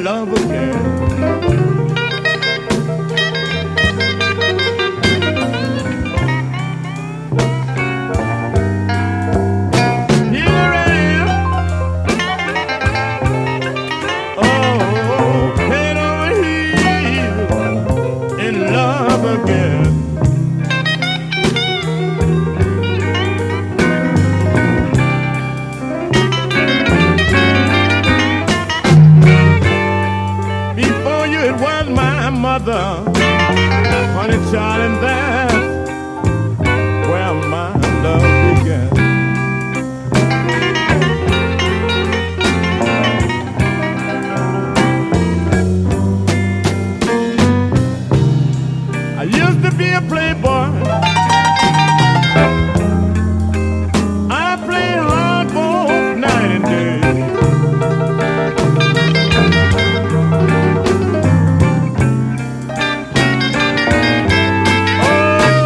love again. Here I am, oh, head over heels in love again. Before you, it was my mother, honey, child, and that's where my love began. I used to be a playboy. I played hard both night and day. Oh,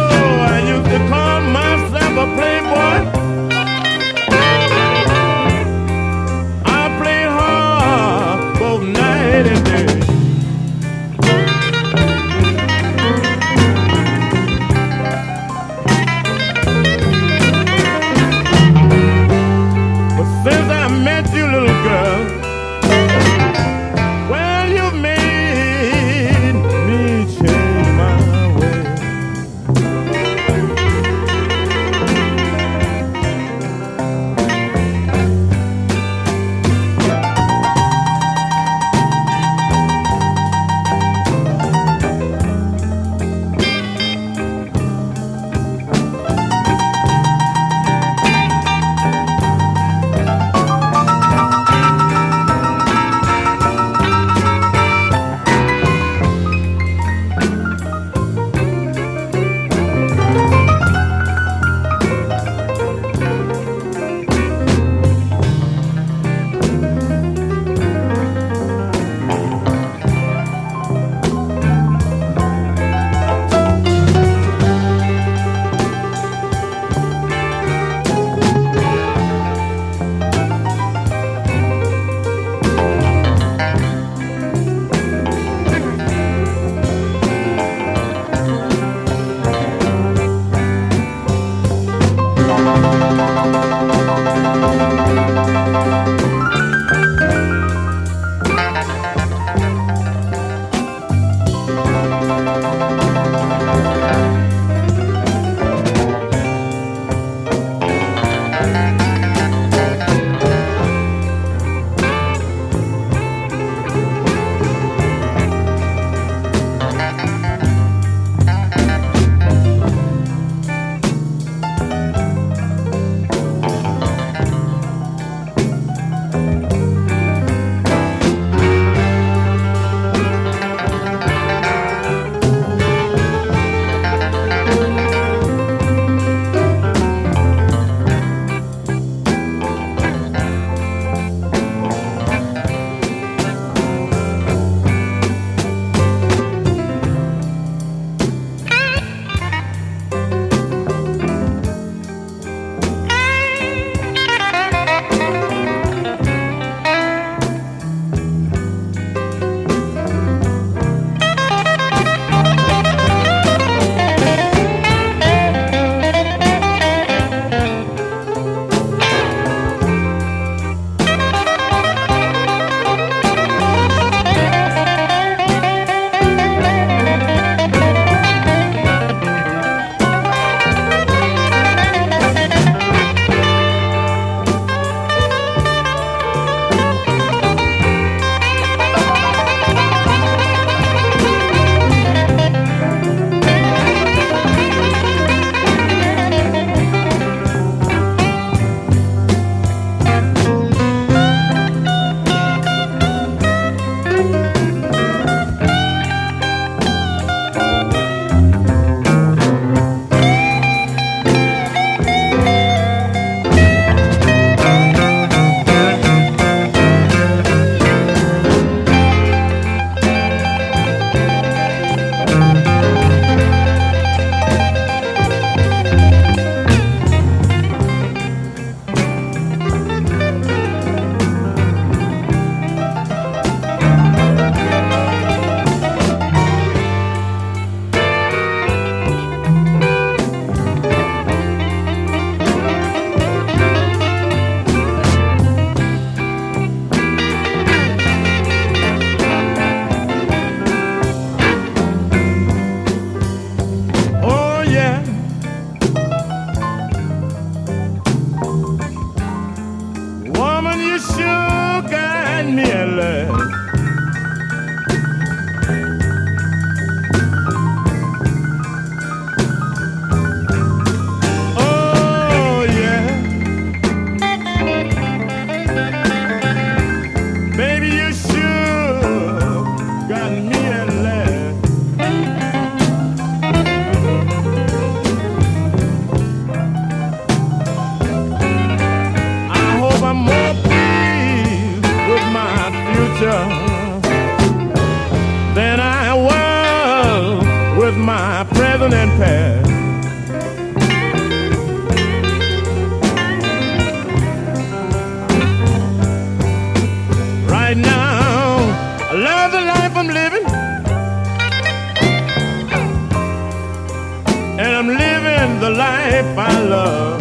life I love.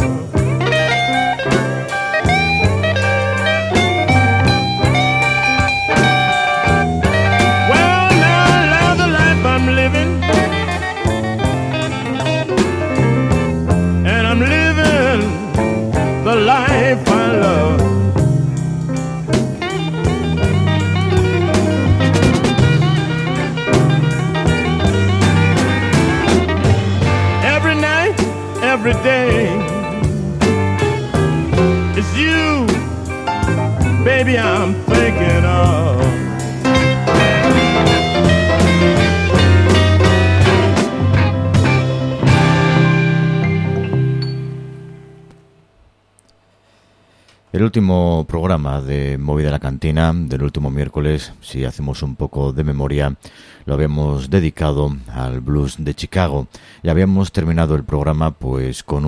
Well, now I love the life I'm living, and I'm living the life I love. Every day, it's you, baby, I'm thinking of. El último programa de Movida en la Cantina del último miércoles, si hacemos un poco de memoria, lo habíamos dedicado al blues de Chicago y habíamos terminado el programa pues con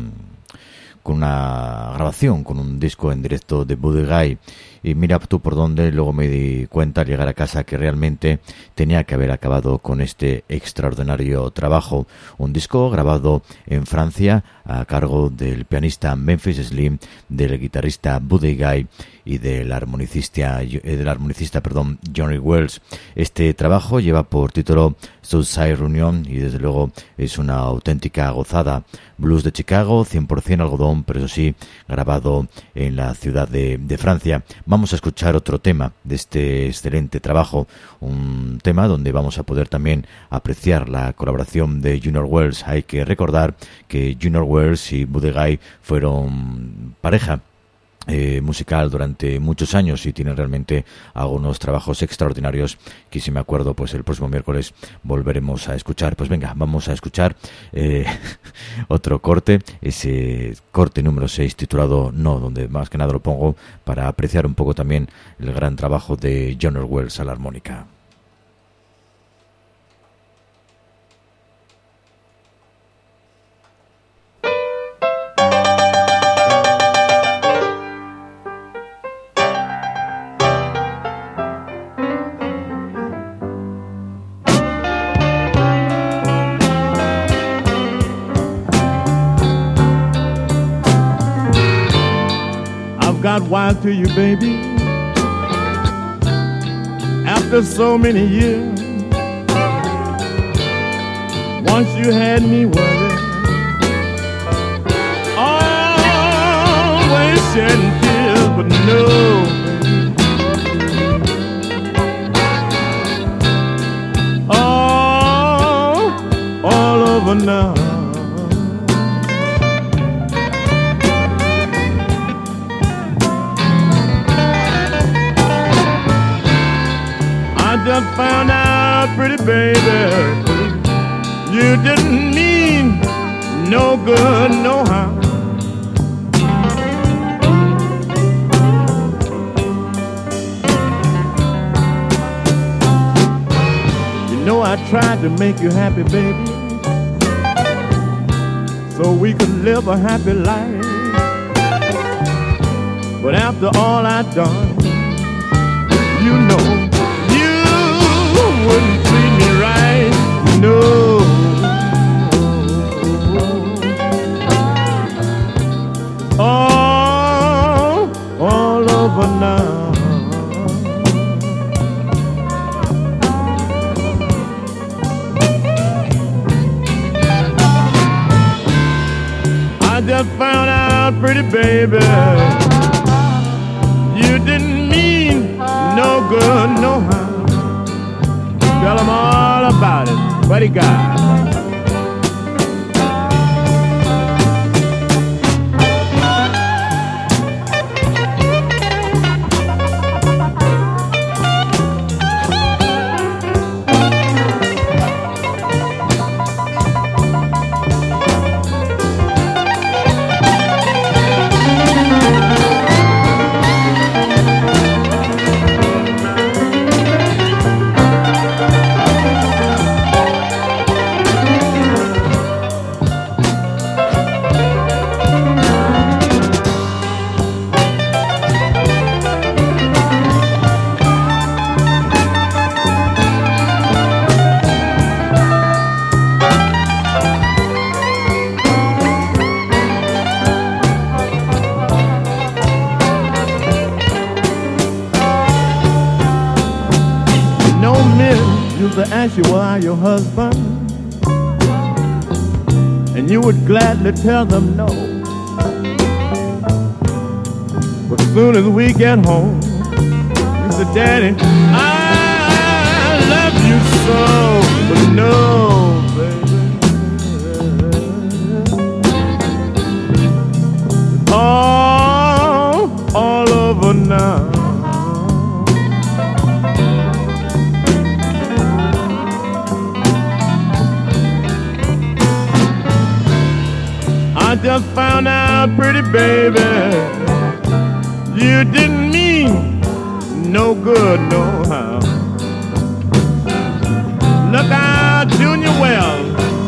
una grabación, con un disco en directo de Buddy Guy. Y mira tú por dónde, luego me di cuenta al llegar a casa que realmente tenía que haber acabado con este extraordinario trabajo. Un disco grabado en Francia a cargo del pianista Memphis Slim, del guitarrista Buddy Guy y del armonicista Johnny Wells. Este trabajo lleva por título Southside Reunion y desde luego es una auténtica gozada. Blues de Chicago, 100% algodón, pero eso sí, grabado en la ciudad de Francia. Vamos a escuchar otro tema de este excelente trabajo, un tema donde vamos a poder también apreciar la colaboración de Junior Wells. Hay que recordar que Junior Wells y Buddy Guy fueron pareja musical durante muchos años y tienen realmente algunos trabajos extraordinarios que, si me acuerdo, pues el próximo miércoles volveremos a escuchar. Pues venga, vamos a escuchar otro corte, ese corte número 6 titulado No, donde más que nada lo pongo para apreciar un poco también el gran trabajo de Junior Wells a la armónica. Got wise to you, baby, after so many years. Once you had me worried, always shedding tears, but no, all over now. Just found out, pretty baby, you didn't mean no good, no harm. You know I tried to make you happy, baby, so we could live a happy life. But after all I've done, you know wouldn't treat me right, no. All over now. I just found out, pretty baby, you didn't mean no good, no harm. Tell them all about it, Buddy Guy. by your husband, and you would gladly tell them no. But as soon as we get home, you say, Daddy, I love you so. But no, baby, it's all over now. I just found out, pretty baby, you didn't mean no good, no how. Look out, Junior Wells.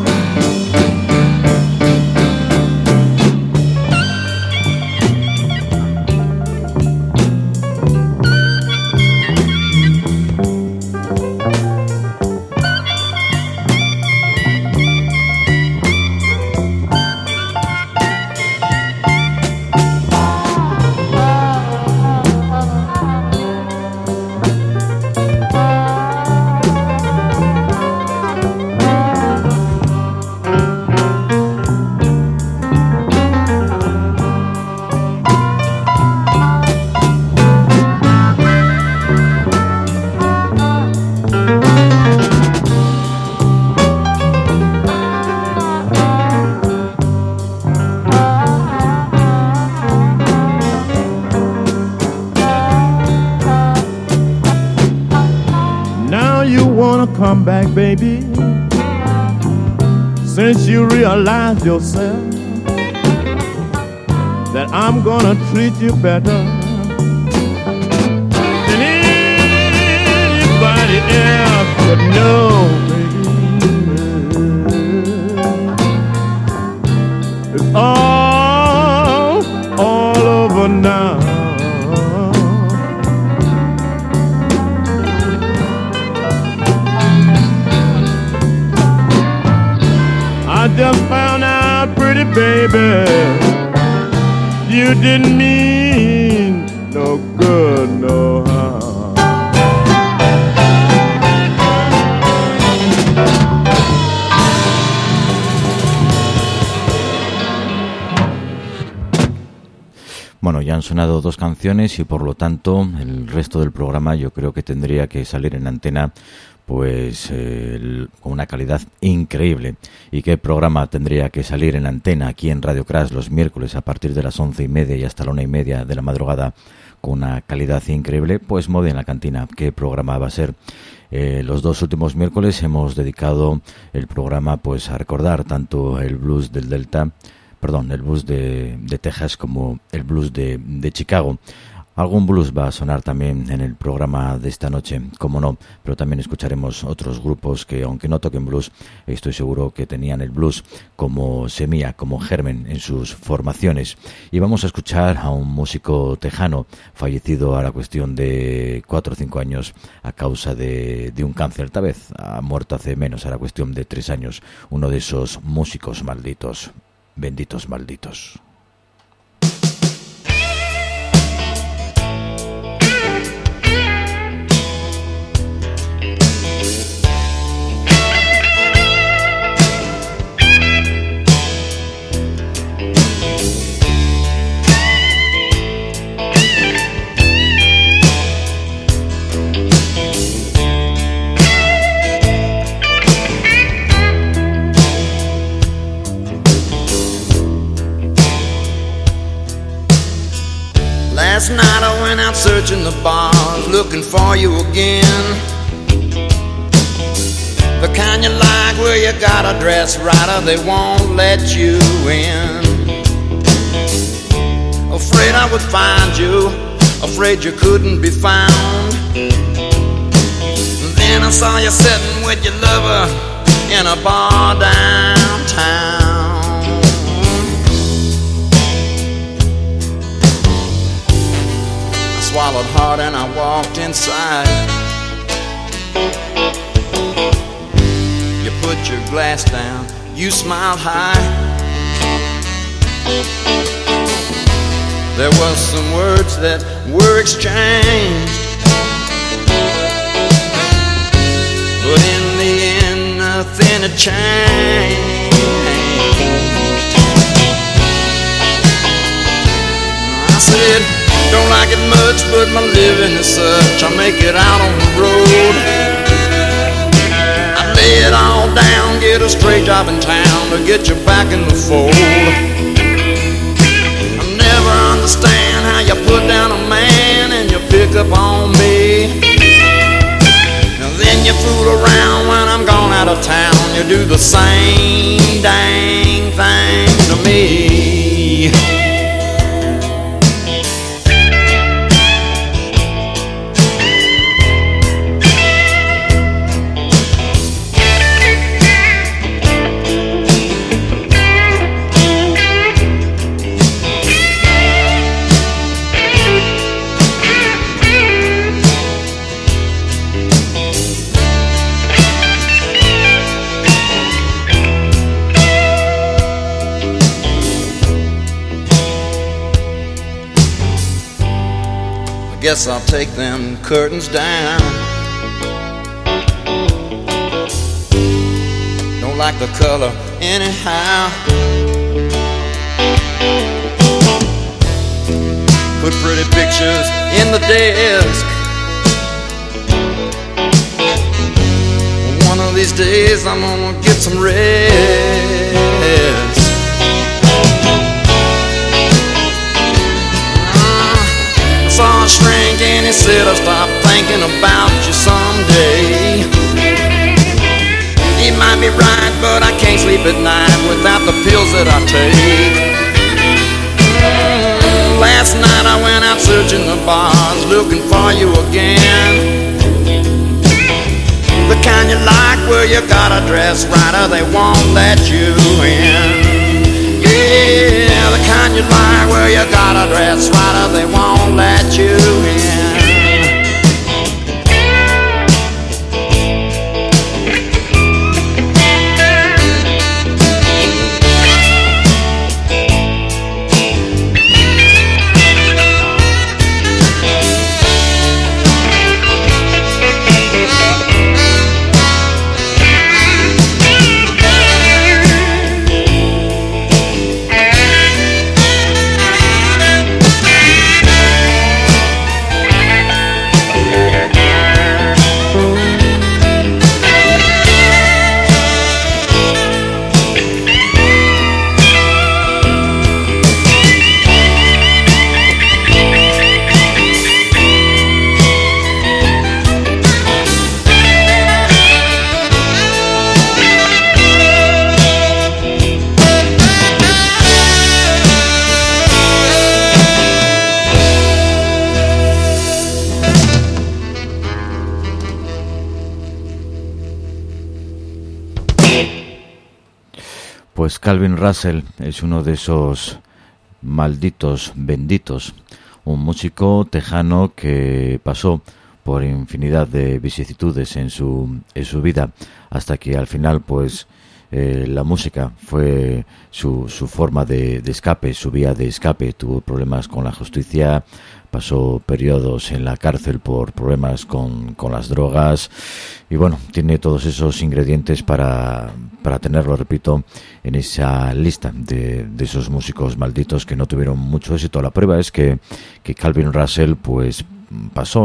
Come back, baby, since you realize yourself that I'm gonna treat you better than anybody else. But no, baby, it's all over now. I just found out, pretty baby, you didn't mean no good, no harm. Bueno, ya han sonado dos canciones y por lo tanto el resto del programa yo creo que tendría que salir en antena pues con una calidad increíble. ¿Y qué programa tendría que salir en antena aquí en Radio Crash los miércoles a partir de las 11:30 y hasta la 1:30 de la madrugada con una calidad increíble? Pues Moda en la Cantina. ¿Qué programa va a ser? Los dos últimos miércoles hemos dedicado el programa pues a recordar tanto el blues del Delta, el blues de Texas como el blues de Chicago. Algún blues va a sonar también en el programa de esta noche, como no, pero también escucharemos otros grupos que, aunque no toquen blues, estoy seguro que tenían el blues como semilla, como germen en sus formaciones. Y vamos a escuchar a un músico tejano fallecido a la cuestión de 4 o 5 años a causa de un cáncer. Tal vez ha muerto hace menos, a la cuestión de 3 años, uno de esos músicos malditos, benditos malditos. Last night I went out searching the bars, looking for you again. The kind you like where you gotta dress right or they won't let you in. Afraid I would find you, afraid you couldn't be found. Then I saw you sitting with your lover in a bar downtown. Swallowed hard and I walked inside. You put your glass down, you smiled high. There was some words that were exchanged, but in the end nothing had changed. I said, don't like it much, but my living is such. I make it out on the road. I lay it all down, get a straight job in town to get you back in the fold. I never understand how you put down a man and you pick up on me. And then you fool around when I'm gone out of town. You do the same dang thing to me. Guess I'll take them curtains down. Don't like the color anyhow. Put pretty pictures in the desk. One of these days I'm gonna get some rest. Saw a shrink and he said I'll stop thinking about you someday. He might be right, but I can't sleep at night without the pills that I take. Last night I went out searching the bars, looking for you again. The kind you like where you gotta dress right or they won't let you in. Yeah, the kind you like where you gotta dress right or they won't let you in. Pues Calvin Russell es uno de esos malditos benditos, un músico tejano que pasó por infinidad de vicisitudes en su vida, hasta que al final pues la música fue su forma de escape, su vía de escape. Tuvo problemas con la justicia, pasó periodos en la cárcel por problemas con las drogas y bueno, tiene todos esos ingredientes para tenerlo, repito, en esa lista de esos músicos malditos que no tuvieron mucho éxito. La prueba es que Calvin Russell pues pasó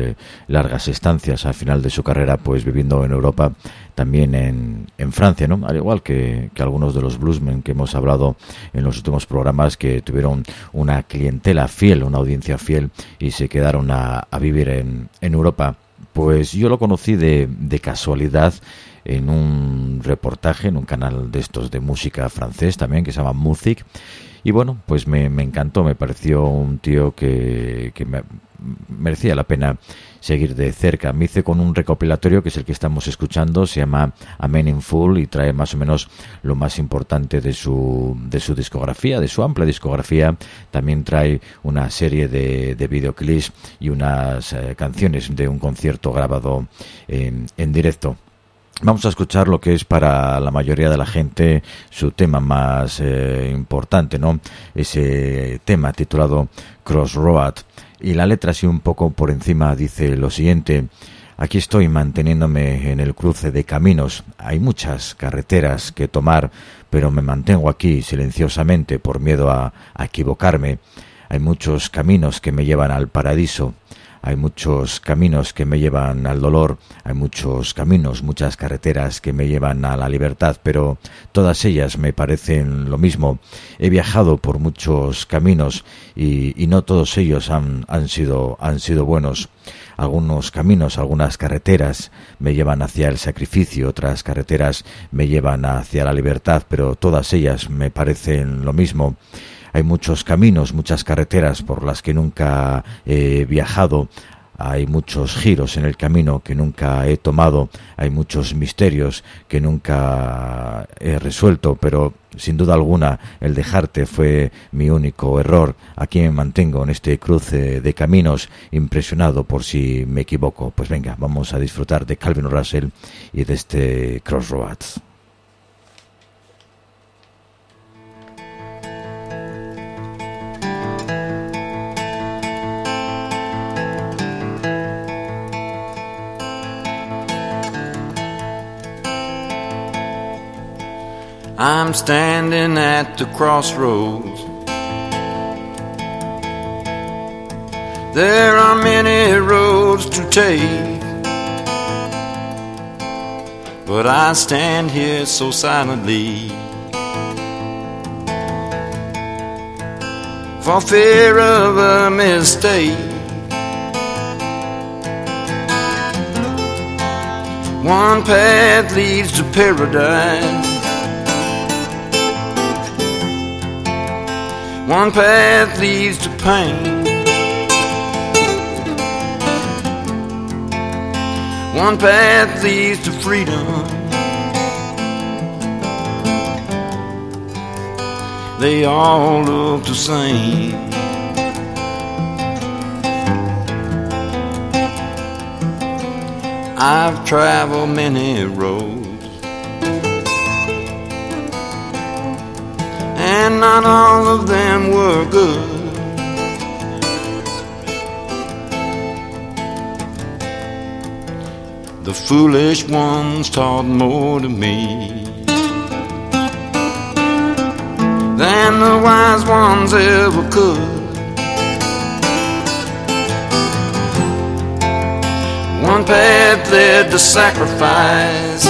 largas estancias al final de su carrera pues viviendo en Europa, también en Francia, ¿no? Al igual que algunos de los bluesmen que hemos hablado en los últimos programas, que tuvieron una clientela fiel, una audiencia fiel y se quedaron a vivir en Europa. Pues yo lo conocí de casualidad en un reportaje, en un canal de estos de música francés también, que se llama Music. Y bueno, pues me encantó, me pareció un tío que merecía la pena seguir de cerca. Me hice con un recopilatorio que es el que estamos escuchando, se llama A Man in Full y trae más o menos lo más importante de su discografía, de su amplia discografía. También trae una serie de videoclips y unas canciones de un concierto grabado en directo. Vamos a escuchar lo que es para la mayoría de la gente su tema más importante, ¿no? Ese tema titulado Crossroad. Y la letra, así un poco por encima, dice lo siguiente: Aquí estoy manteniéndome en el cruce de caminos. Hay muchas carreteras que tomar, pero me mantengo aquí silenciosamente por miedo a equivocarme. Hay muchos caminos que me llevan al paraíso. Hay muchos caminos que me llevan al dolor, hay muchos caminos, muchas carreteras que me llevan a la libertad, pero todas ellas me parecen lo mismo. He viajado por muchos caminos y no todos ellos han sido buenos. Algunos caminos, algunas carreteras me llevan hacia el sacrificio, otras carreteras me llevan hacia la libertad, pero todas ellas me parecen lo mismo. Hay muchos caminos, muchas carreteras por las que nunca he viajado. Hay muchos giros en el camino que nunca he tomado. Hay muchos misterios que nunca he resuelto, pero sin duda alguna el dejarte fue mi único error. Aquí me mantengo en este cruce de caminos, impresionado por si me equivoco. Pues venga, vamos a disfrutar de Calvin Russell y de este Crossroads. I'm standing at the crossroads. There are many roads to take, but I stand here so silently for fear of a mistake. One path leads to paradise, one path leads to pain, one path leads to freedom. They all look the same. I've traveled many roads, and not all of them were good. The foolish ones taught more to me than the wise ones ever could. One path led to sacrifice,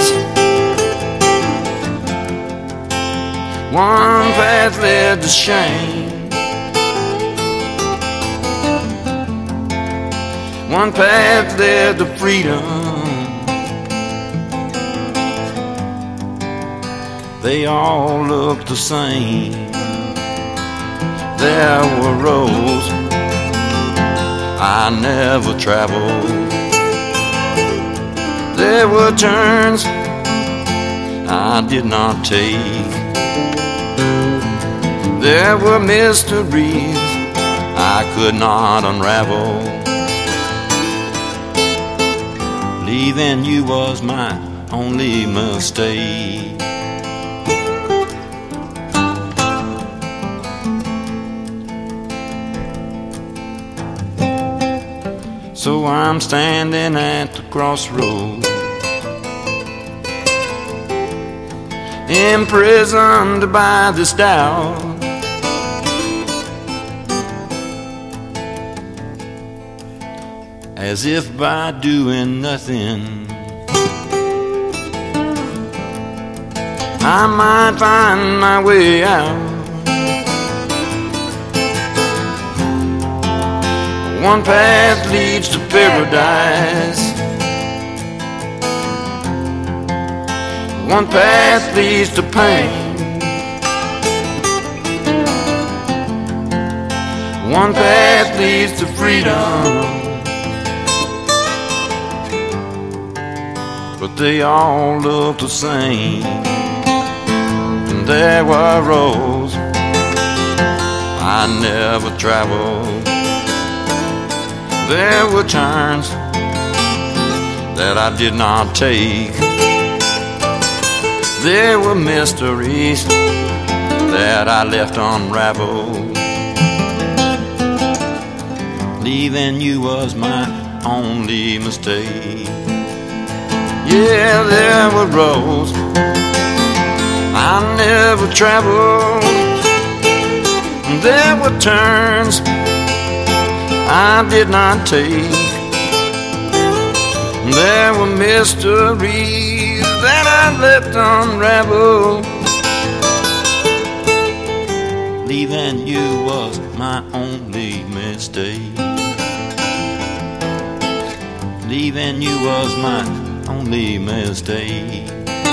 one path led to shame, one path led to freedom. They all look the same. There were roads I never traveled. There were turns I did not take. There were mysteries I could not unravel. Leaving you was my only mistake. So I'm standing at the crossroads, imprisoned by this doubt. As if by doing nothing I might find my way out. One path leads to paradise, one path leads to pain, one path leads to freedom. But they all look the same. And there were roads I never traveled. There were turns that I did not take. There were mysteries that I left unraveled. Leaving you was my only mistake. Yeah, there were roads I never traveled. There were turns I did not take. There were mysteries that I left unraveled. Leaving you was my only mistake. Leaving you was my only mistake.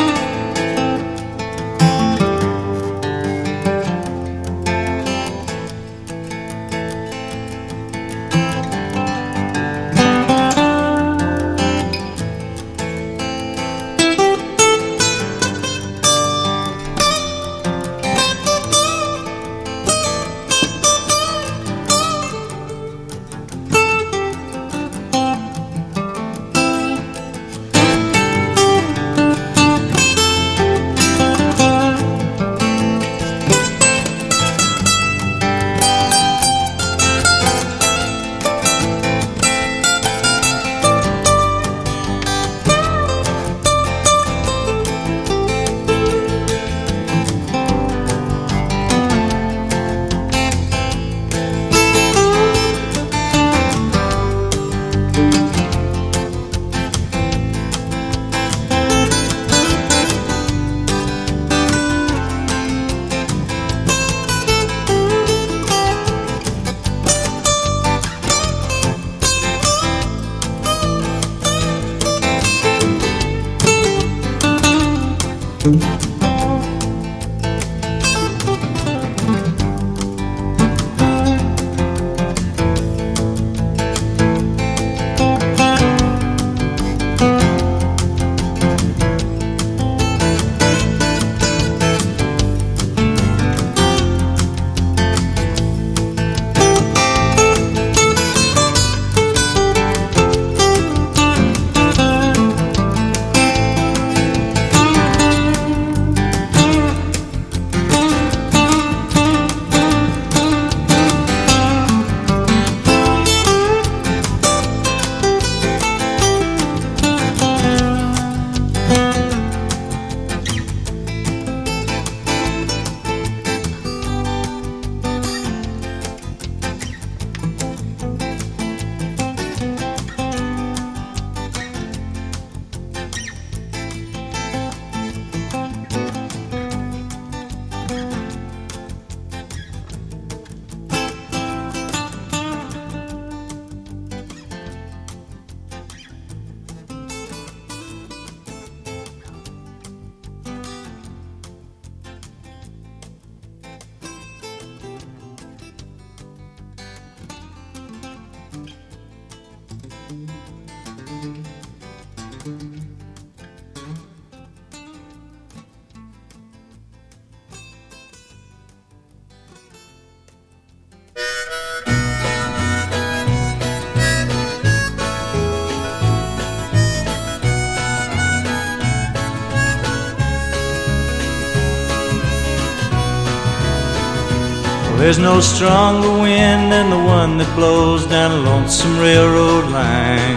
There's no stronger wind than the one that blows down a lonesome railroad line.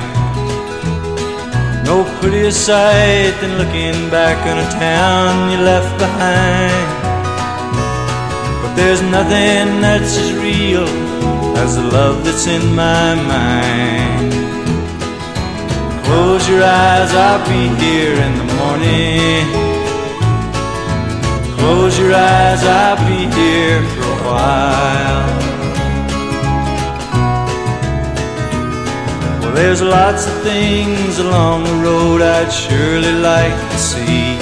No prettier sight than looking back on a town you left behind. But there's nothing that's as real as the love that's in my mind. Close your eyes, I'll be here in the morning. Close your eyes, I'll be here for a while. Well, there's lots of things along the road I'd surely like to see.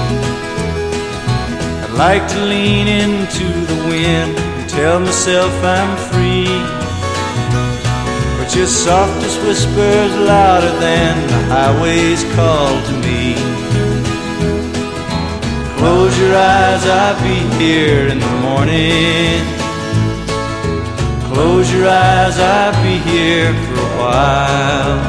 I'd like to lean into the wind and tell myself I'm free. But your softest whispers louder than the highway's call to me. Close your eyes, I'll be here in the morning. Close your eyes, I'll be here for a while.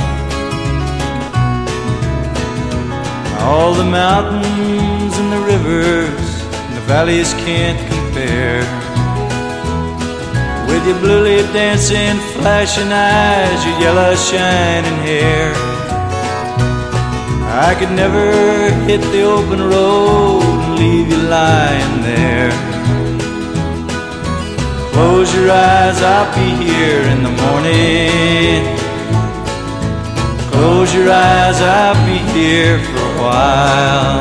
All the mountains and the rivers and the valleys can't compare with your bluely dancing, flashing eyes, your yellow shining hair. I could never hit the open road and leave you lying there. Close your eyes, I'll be here in the morning. Close your eyes, I'll be here for a while.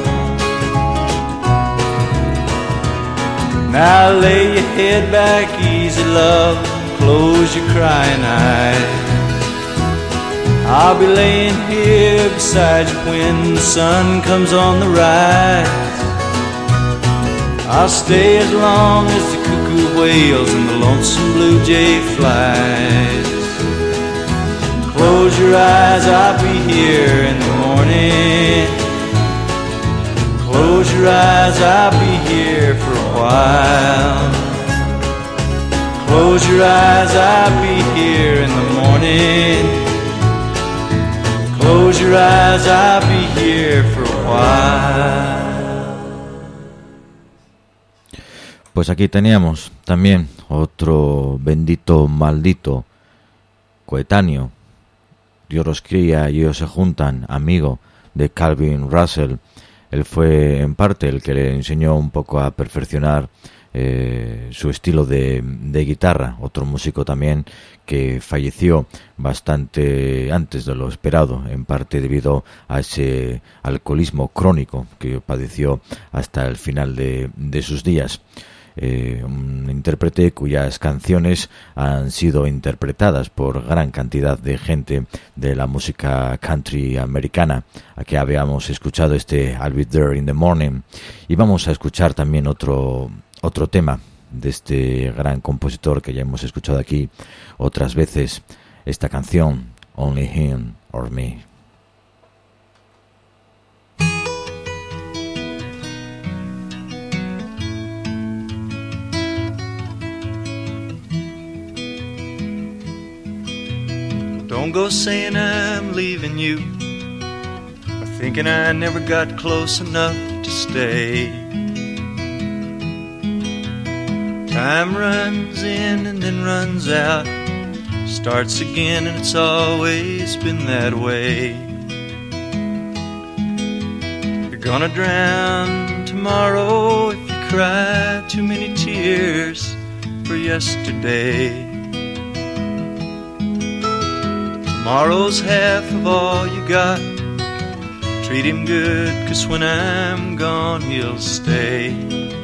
Now lay your head back easy, love, close your crying eyes. I'll be laying here beside you when the sun comes on the rise. I'll stay as long as the cuckoo wails and the lonesome blue jay flies. Close your eyes, I'll be here in the morning. Close your eyes, I'll be here for a while. Close your eyes, I'll be here in the morning. Close your eyes, I'll be here for a while. Pues aquí teníamos también otro bendito maldito coetáneo. Dios los cría y ellos se juntan, amigo de Calvin Russell. Él fue en parte el que le enseñó un poco a perfeccionar su estilo de guitarra. Otro músico también que falleció bastante antes de lo esperado, en parte debido a ese alcoholismo crónico que padeció hasta el final de sus días. Un intérprete cuyas canciones han sido interpretadas por gran cantidad de gente de la música country americana. Aquí habíamos escuchado este I'll Be There in the Morning, y vamos a escuchar también otro tema de este gran compositor que ya hemos escuchado aquí otras veces, esta canción Only Him or Me. Don't go saying I'm leaving you, or thinking I never got close enough to stay. Time runs in and then runs out, starts again, and it's always been that way. You're gonna drown tomorrow if you cry too many tears for yesterday. Tomorrow's half of all you got. Treat him good, 'cause when I'm gone he'll stay.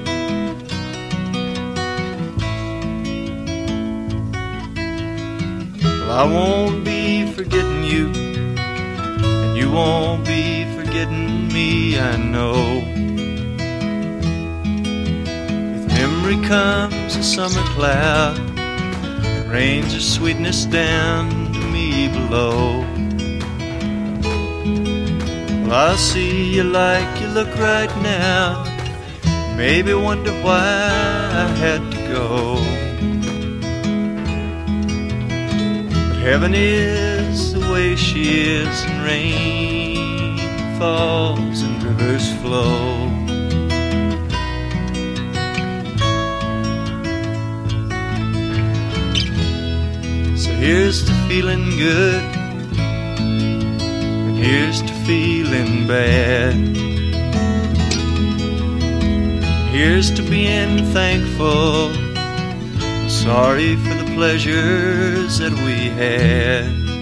Well, I won't be forgetting you, and you won't be forgetting me, I know. With memory comes a summer cloud, and rains her sweetness down below. Well, I see you like you look right now, maybe wonder why I had to go. But heaven is the way she is, and rain falls and rivers flow. Here's to feeling good, and here's to feeling bad. Here's to being thankful, sorry for the pleasures that we had.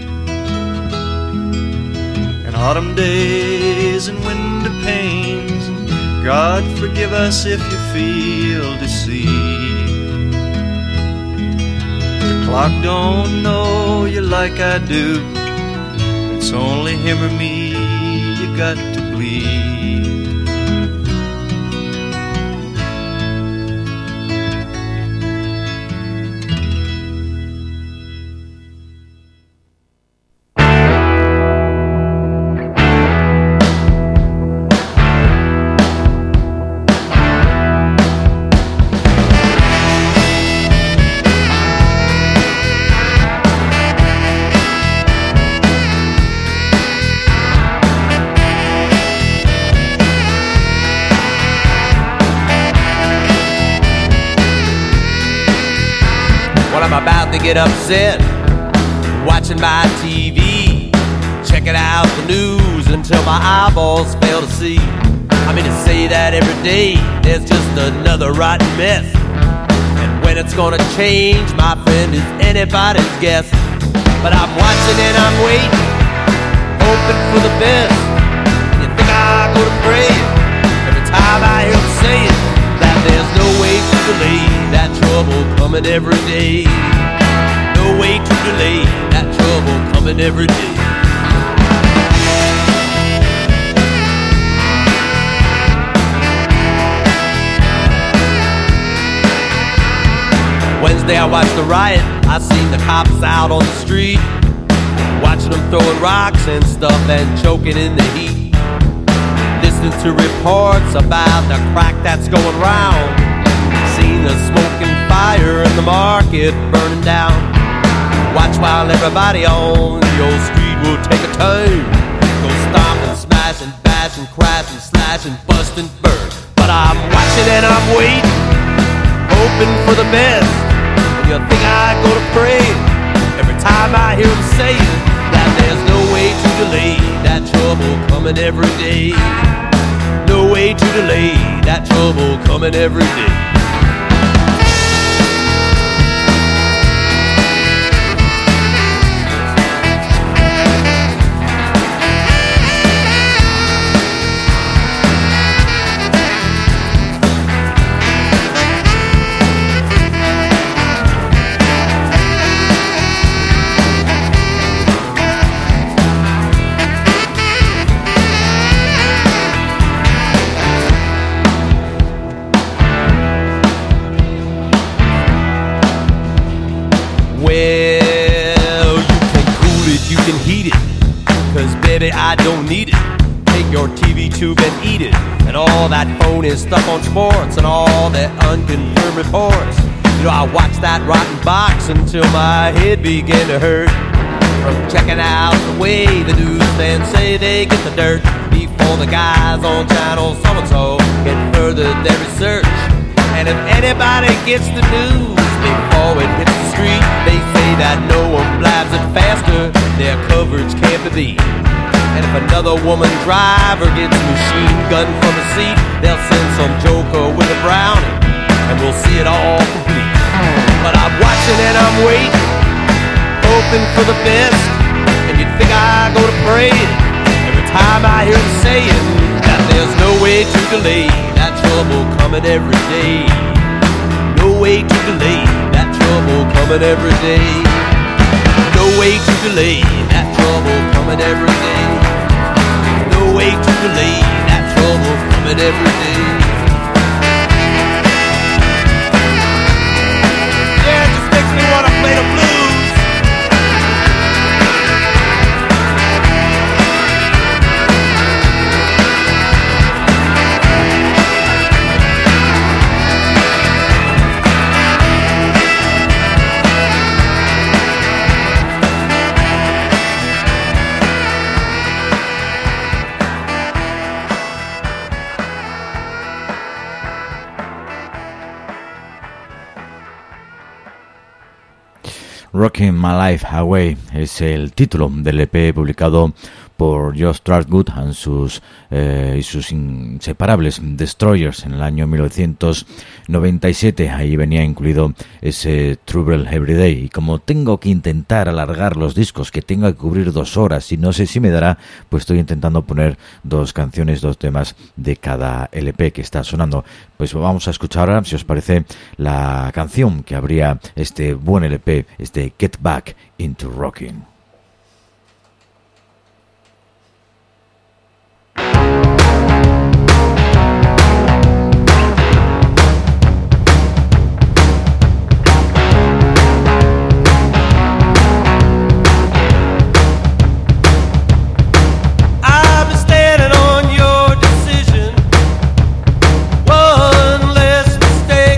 And autumn days and winter pains, God forgive us if you feel deceived. Clock don't know you like I do. It's only him or me you got to bleed. to get upset watching my TV, checking out the news until my eyeballs fail to see. I mean to say that every day there's just another rotten mess, and when it's gonna change, my friend, is anybody's guess. But I'm watching and I'm waiting, hoping for the best. You think I go to pray every time I hear them saying that there's no way to delay that trouble coming every day. No way to delay that trouble coming every day. Wednesday I watched the riot. I seen the cops out on the street, watching them throwing rocks and stuff and choking in the heat. Listening to reports about the crack that's going round. Seen the smoke and fire in the market burning down. Watch while everybody on the old street will take a turn. Go stomping, smashing, bashing, crashing, slashing, busting, burn. But I'm watching and I'm waiting, hoping for the best. You think I go to pray every time I hear them saying that there's no way to delay that trouble coming every day. No way to delay that trouble coming every day. Baby, I don't need it. Take your TV tube and eat it. And all that phony stuff on sports and all that unconfirmed reports. You know, I watched that rotten box until my head began to hurt from checking out the way the newsmen say they get the dirt before the guys on channel so-and-so get further their research. And if anybody gets the news before it hits the street, they say that no one blabs it faster. Their coverage can't be beat. And if another woman driver gets a machine gun from a seat, they'll send some joker with a brownie, and we'll see it all complete. But I'm watching and I'm waiting, hoping for the best. And you'd think I go to pray every time I hear them saying that there's no way to delay that trouble coming every day. No way to delay that trouble coming every day. No way to delay that trouble coming every day. No way to delay that trouble coming every day. Yeah, it just makes me wanna play the blues. Rocking My Life Away es el título del EP publicado por Josh Trustgood y sus inseparables Destroyers en el año 1997. Ahí venía incluido ese Trouble Everyday. Y como tengo que intentar alargar los discos, que tengo que cubrir 2 horas y no sé si me dará, pues estoy intentando poner 2 canciones, 2 temas de cada LP que está sonando. Pues vamos a escuchar ahora, si os parece, la canción que abría este buen LP, este Get Back Into Rocking.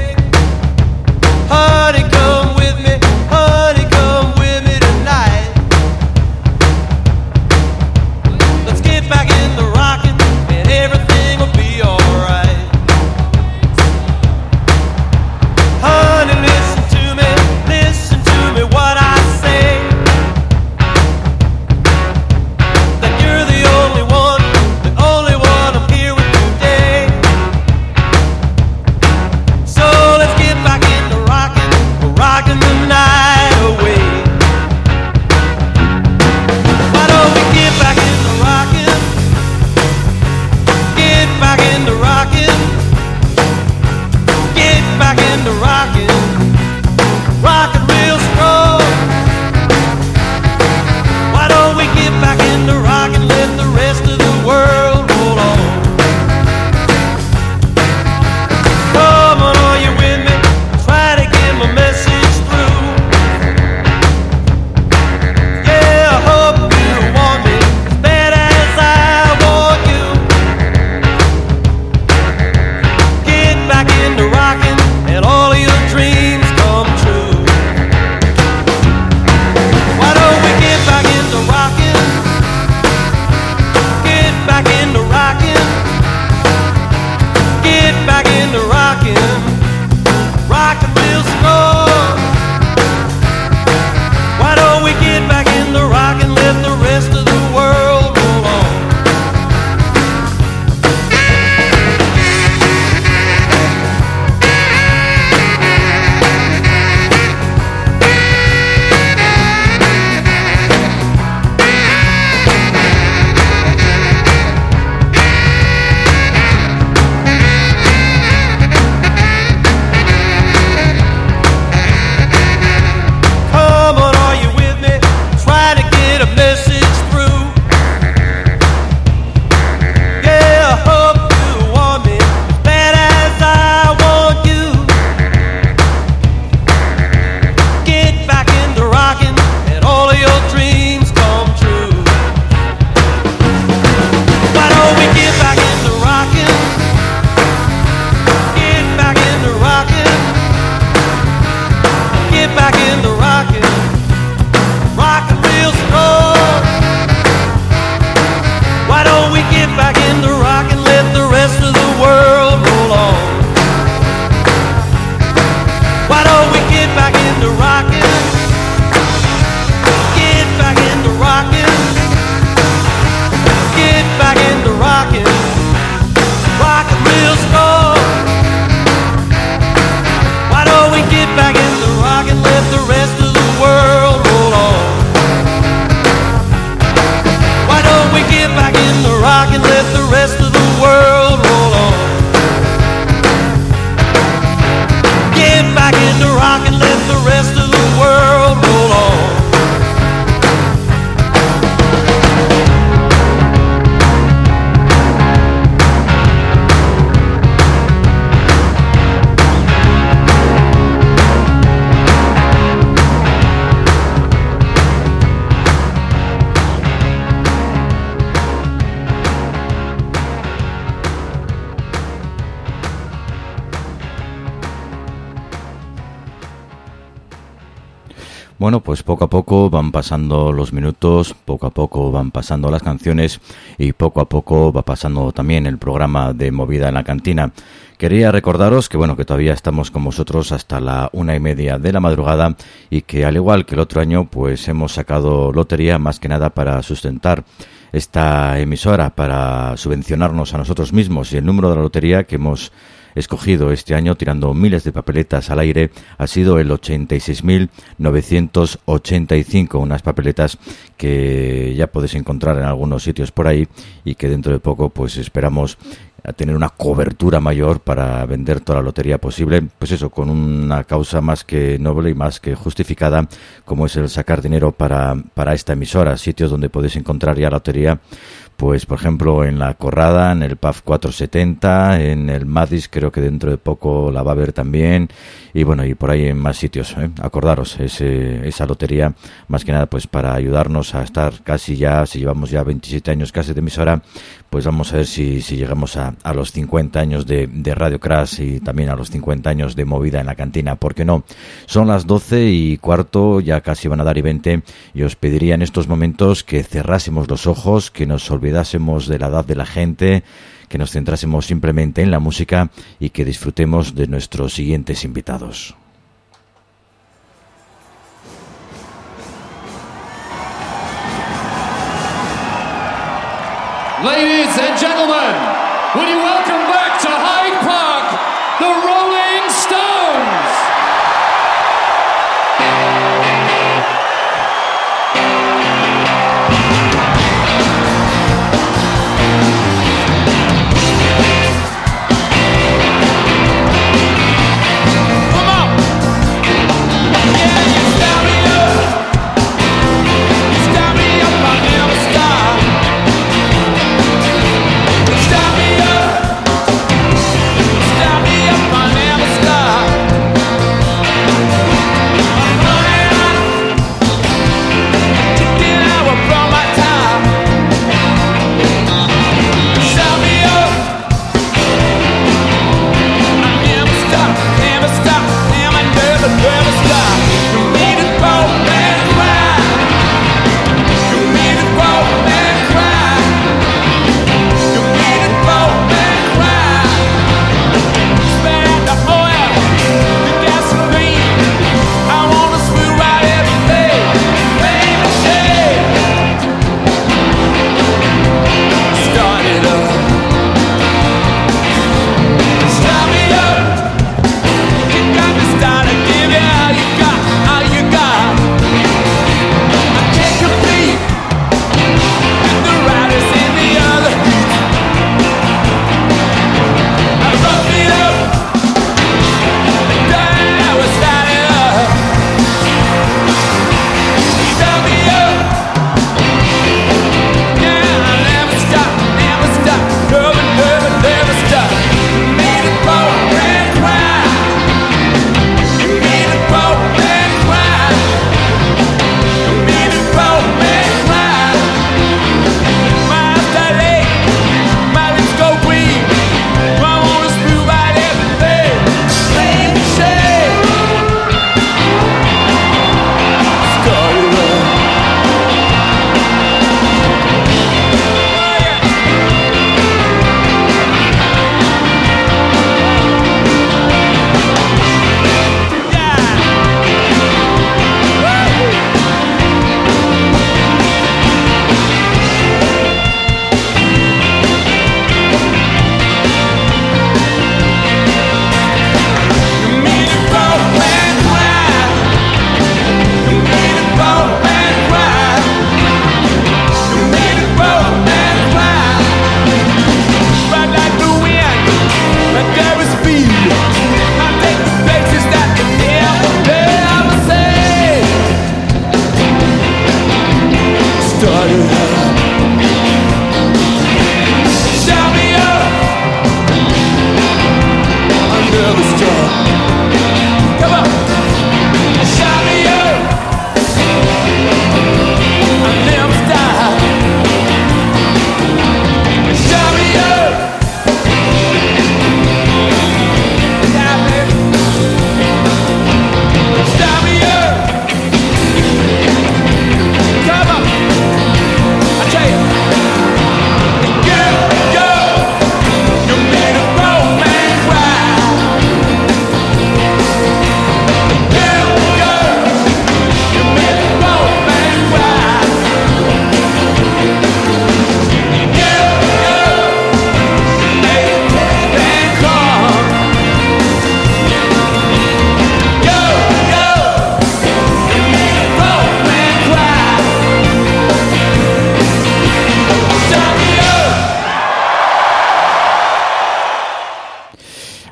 Honey, come with me tonight. Bueno, pues poco a poco van pasando los minutos, poco a poco van pasando las canciones y poco a poco va pasando también el programa de Movida en la Cantina. Quería recordaros que bueno, que todavía estamos con vosotros hasta la 1:30 de la madrugada y que al igual que el otro año, pues hemos sacado lotería más que nada para sustentar esta emisora, para subvencionarnos a nosotros mismos, y el número de la lotería que hemos escogido este año, tirando miles de papeletas al aire, ha sido el 86.985, unas papeletas que ya podéis encontrar en algunos sitios por ahí y que dentro de poco pues esperamos a tener una cobertura mayor para vender toda la lotería posible, pues eso, con una causa más que noble y más que justificada, como es el sacar dinero para esta emisora, sitios donde podéis encontrar ya la lotería. Pues, por ejemplo, en La Corrada, en el PAF 470, en el Madis, creo que dentro de poco la va a haber también, y bueno, y por ahí en más sitios, Acordaros, esa lotería, más que nada, pues para ayudarnos a estar casi ya, si llevamos ya 27 años casi de emisora, pues vamos a ver si llegamos a los 50 años de Radio Crash y también a los 50 años de Movida en la Cantina, ¿por qué no? Son las 12:15, ya casi van a dar y 20, y os pediría en estos momentos que cerrásemos los ojos, que nos olvidásemos de la edad de la gente, que nos centrásemos simplemente en la música y que disfrutemos de nuestros siguientes invitados. Ladies and gentlemen, would you welcome back to Hyde Park, the Rolling Stones! Come on!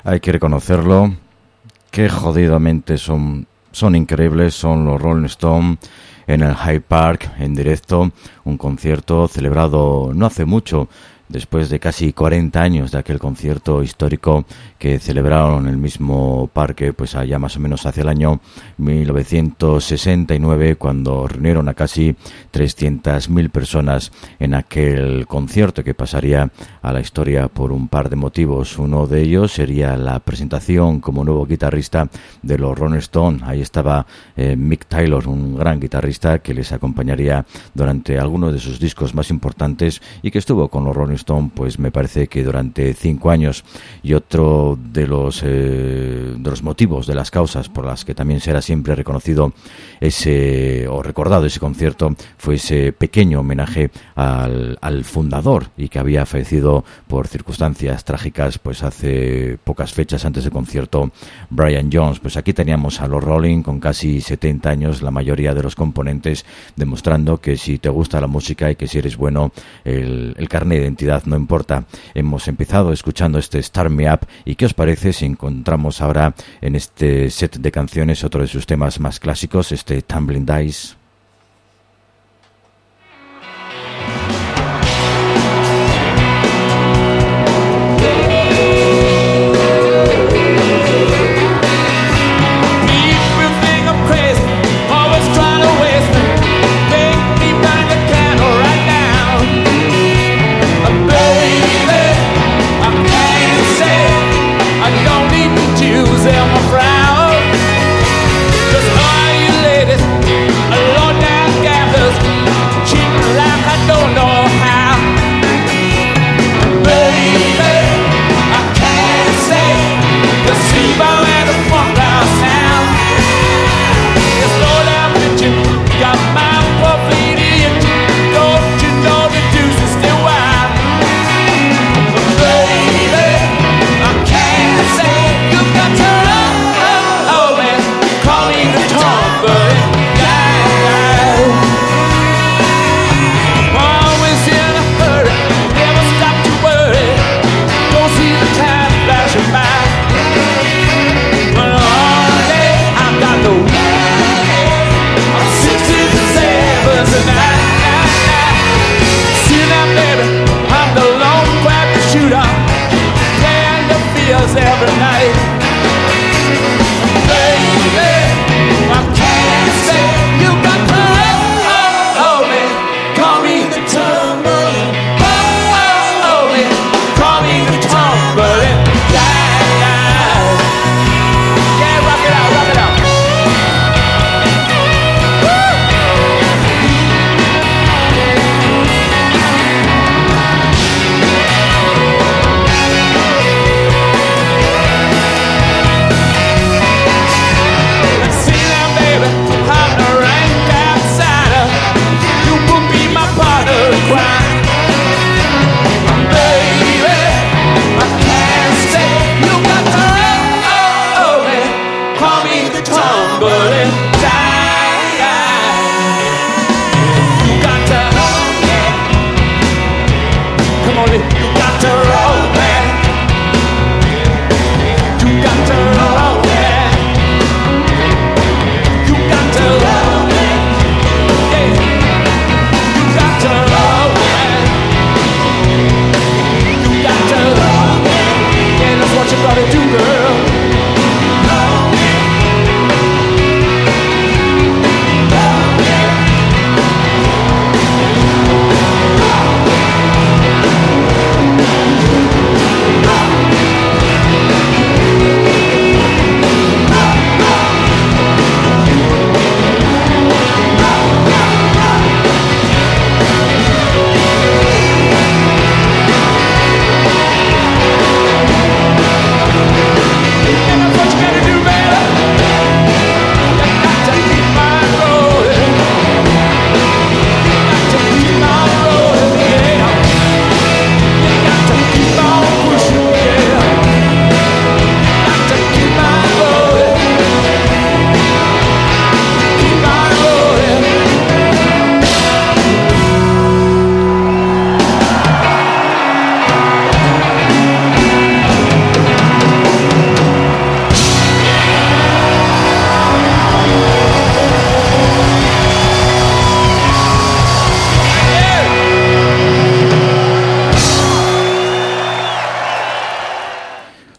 Hay que reconocerlo, que jodidamente son increíbles, son los Rolling Stones en el Hyde Park en directo, un concierto celebrado no hace mucho, después de casi 40 años de aquel concierto histórico que celebraron en el mismo parque, pues allá más o menos hacia el año 1969, cuando reunieron a casi 300.000 personas en aquel concierto que pasaría a la historia por un par de motivos. Uno de ellos sería la presentación como nuevo guitarrista de los Rolling Stones. Ahí estaba Mick Taylor, un gran guitarrista que les acompañaría durante algunos de sus discos más importantes y que estuvo con los Rolling Stone, pues me parece que durante 5 años. Y otro de los motivos, de las causas por las que también será siempre reconocido recordado ese concierto, fue ese pequeño homenaje al fundador, y que había fallecido por circunstancias trágicas pues hace pocas fechas antes del concierto, Brian Jones. Pues aquí teníamos a los Rolling con casi 70 años, la mayoría de los componentes, demostrando que si te gusta la música y que si eres bueno, el carnet de identidad no importa. Hemos empezado escuchando este Start Me Up, y ¿qué os parece si encontramos ahora en este set de canciones otro de sus temas más clásicos, este Tumbling Dice?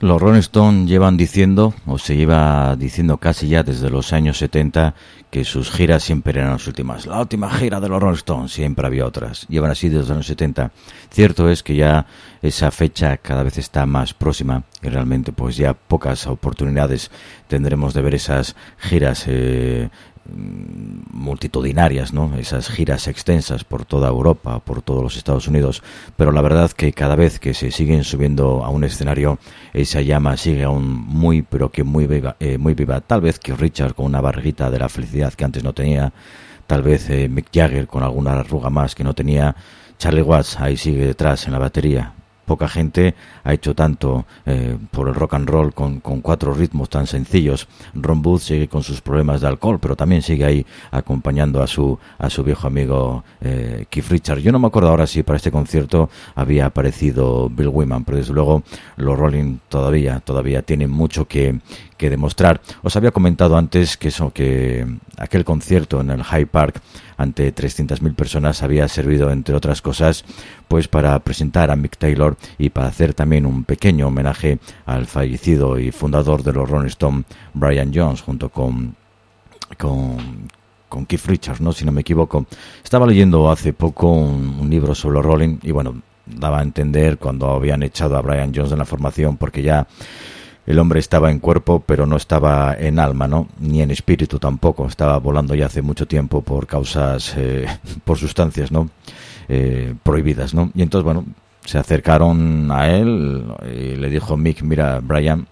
Los Rolling Stones llevan diciendo, o se lleva diciendo casi ya desde los años 70, que sus giras siempre eran las últimas. La última gira de los Rolling Stones, siempre había otras. Llevan así desde los años 70. Cierto es que ya esa fecha cada vez está más próxima y realmente pues ya pocas oportunidades tendremos de ver esas giras multitudinarias, ¿no? Esas giras extensas por toda Europa, por todos los Estados Unidos, pero la verdad que cada vez que se siguen subiendo a un escenario, esa llama sigue aún muy, pero que muy viva. Tal vez que Richard con una barriguita de la felicidad que antes no tenía, tal vez Mick Jagger con alguna arruga más que no tenía, Charlie Watts ahí sigue detrás en la batería. Poca gente ha hecho tanto por el rock and roll con 4 ritmos tan sencillos. Ron Wood sigue con sus problemas de alcohol, pero también sigue ahí acompañando a su viejo amigo Keith Richards. Yo no me acuerdo ahora si para este concierto había aparecido Bill Wyman, pero desde luego los Rolling todavía tienen mucho que demostrar. Os había comentado antes que aquel concierto en el Hyde Park ante 300.000 personas había servido, entre otras cosas, pues para presentar a Mick Taylor y para hacer también un pequeño homenaje al fallecido y fundador de los Rolling Stones, Brian Jones, junto con Keith Richards, ¿no? Si no me equivoco. Estaba leyendo hace poco un libro sobre los Rolling y bueno, daba a entender cuando habían echado a Brian Jones de la formación porque ya el hombre estaba en cuerpo, pero no estaba en alma, ¿no? Ni en espíritu tampoco. Estaba volando ya hace mucho tiempo por causas, por sustancias, ¿no? Prohibidas, ¿no? Y entonces, bueno, se acercaron a él y le dijo Mick, mira, Brian,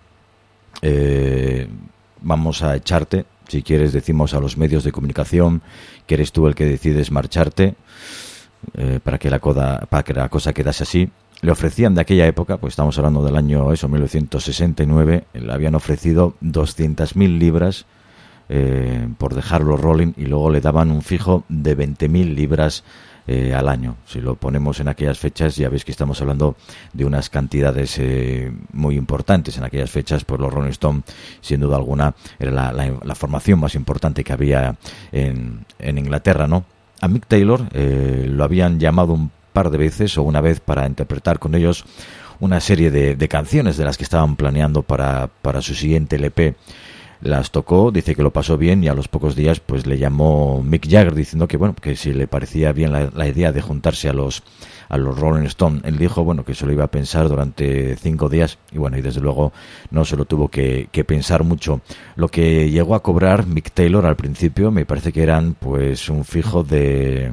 vamos a echarte. Si quieres, decimos a los medios de comunicación que eres tú el que decides marcharte, para que la cosa quedase así. Le ofrecían de aquella época, pues estamos hablando del año 1969, le habían ofrecido 200.000 libras por dejarlo Rolling y luego le daban un fijo de 20.000 libras al año. Si lo ponemos en aquellas fechas, ya veis que estamos hablando de unas cantidades muy importantes. En aquellas fechas, pues los Rolling Stones, sin duda alguna, era la formación más importante que había en Inglaterra, ¿no? A Mick Taylor lo habían llamado un par de veces o una vez para interpretar con ellos una serie de canciones de las que estaban planeando para su siguiente LP. Las tocó, dice que lo pasó bien y a los pocos días pues le llamó Mick Jagger diciendo que bueno, que si le parecía bien la idea de juntarse a los Rolling Stones. Él dijo bueno, que se lo iba a pensar durante 5 días y bueno, y desde luego no se lo tuvo que pensar mucho. Lo que llegó a cobrar Mick Taylor al principio me parece que eran pues un fijo de,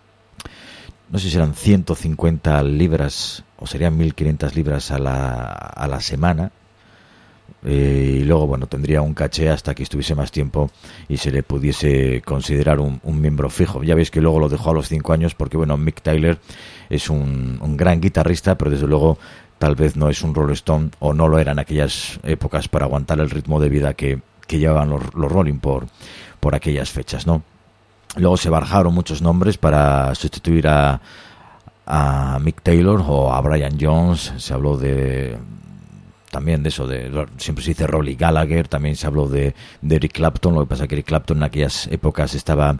no sé si eran 150 libras o serían 1.500 libras a la semana. Y luego, bueno, tendría un caché hasta que estuviese más tiempo y se le pudiese considerar un miembro fijo. Ya veis que luego lo dejó a los 5 años porque, bueno, Mick Taylor es un gran guitarrista, pero desde luego tal vez no es un Rolling Stone o no lo era en aquellas épocas para aguantar el ritmo de vida que llevaban los Rolling por aquellas fechas, ¿no? Luego se barajaron muchos nombres para sustituir a Mick Taylor o a Brian Jones. Se habló también de eso, siempre se dice Rory Gallagher, también se habló de Eric Clapton. Lo que pasa es que Eric Clapton en aquellas épocas estaba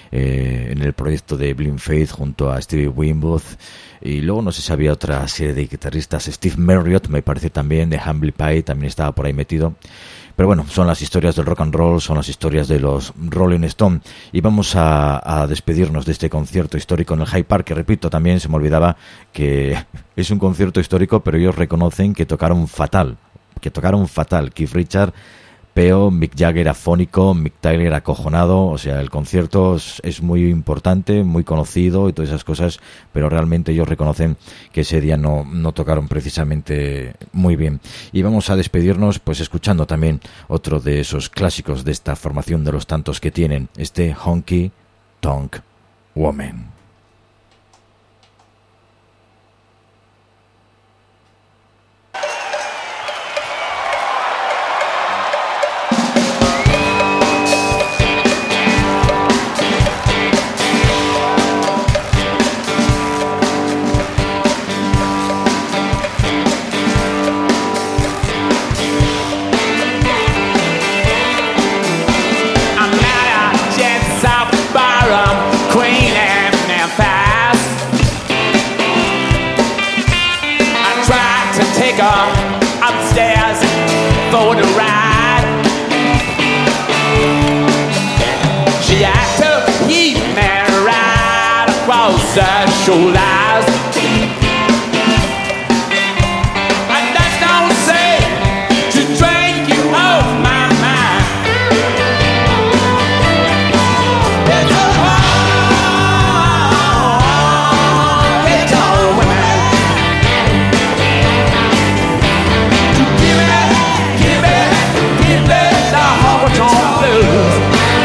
en el proyecto de Blind Faith junto a Stevie Winwood, y luego no sé si había otra serie de guitarristas. Steve Marriott me parece también, de Humble Pie, también estaba por ahí metido. Pero bueno, son las historias del rock and roll, son las historias de los Rolling Stones. Y vamos a despedirnos de este concierto histórico en el Hyde Park, que repito, también se me olvidaba que es un concierto histórico, pero ellos reconocen que tocaron fatal. Keith Richards, peo, Mick Jagger afónico, Mick Taylor acojonado. O sea, el concierto es muy importante, muy conocido y todas esas cosas, pero realmente ellos reconocen que ese día no tocaron precisamente muy bien. Y vamos a despedirnos pues escuchando también otro de esos clásicos de esta formación, de los tantos que tienen, este Honky Tonk Woman. Upstairs for the ride. She had to keep me right across the shoulders. And that's no say to drink you off my mind. It's a honky-tonk woman. Give me the honky-tonk blues.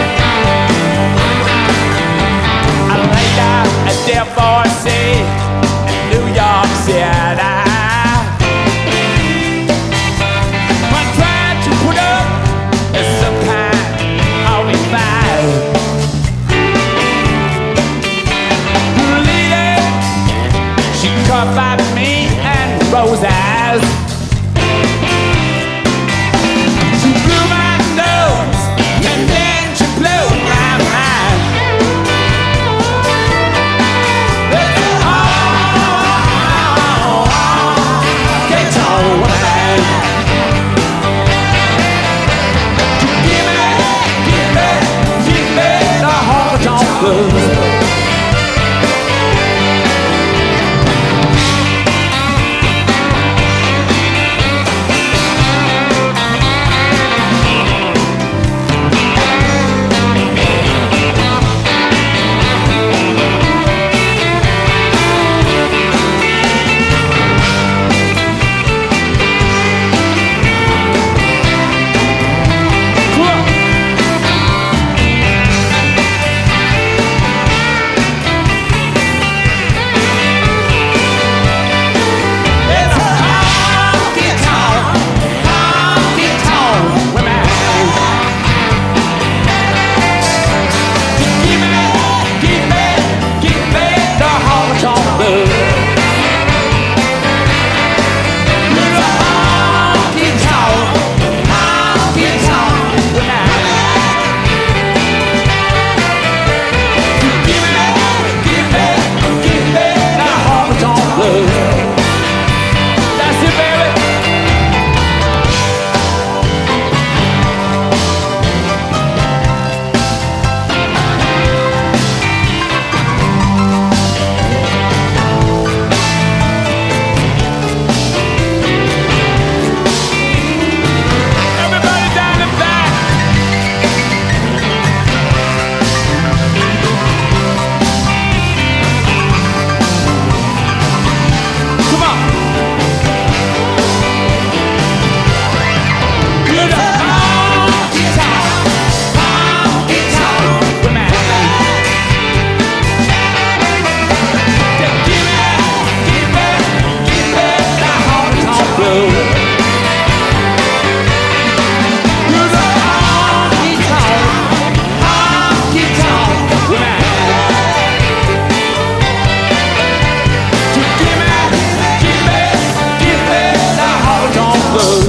I laid out a dead voice in New York City. I tried to put up some kind of a fight. The lady, she covered me and roses. She blew my nose and then she blew my mind. It's a honky-tonk woman. Give me the honky-tonk blues. It's a honky-tonk woman. Give me the honky-tonk blues. It's a honky-tonk woman. Give me the honky-tonk blues. That's it, baby. Everybody down the back. Come on. Good honky-tonk woman. Give me the honky-tonk blues. Good honky-tonk woman. Give me the honky-tonk blues.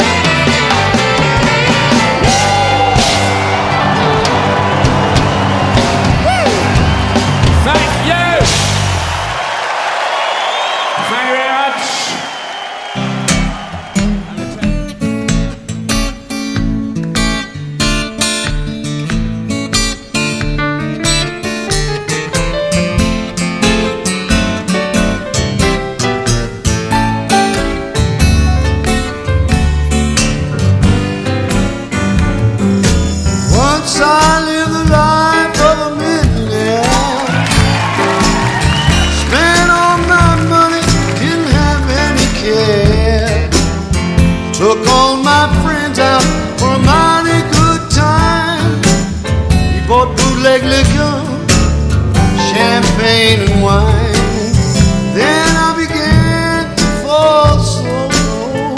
Thank you. Thank you very much. Once I lived the life of a millionaire. Spent all my money, didn't have any care. Took all my friends out for a mighty good time. We bought bootleg liquor, champagne and wine. Then I began to fall so low.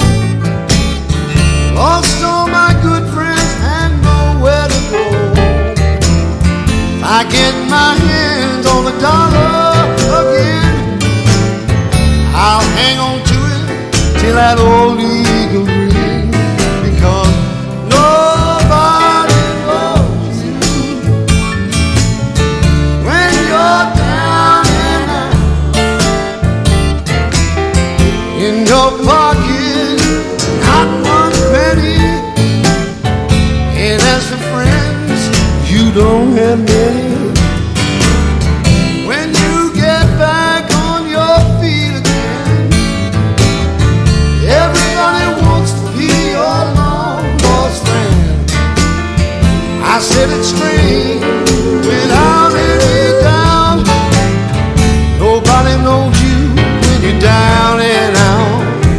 Lost all my good friends and nowhere to go. I get my hands on the dollar again, I'll hang on to it till that old eagle rings. Because nobody loves you when you're down and out. In your pocket, not one said it's strange without any doubt. Nobody knows you when you're down and out.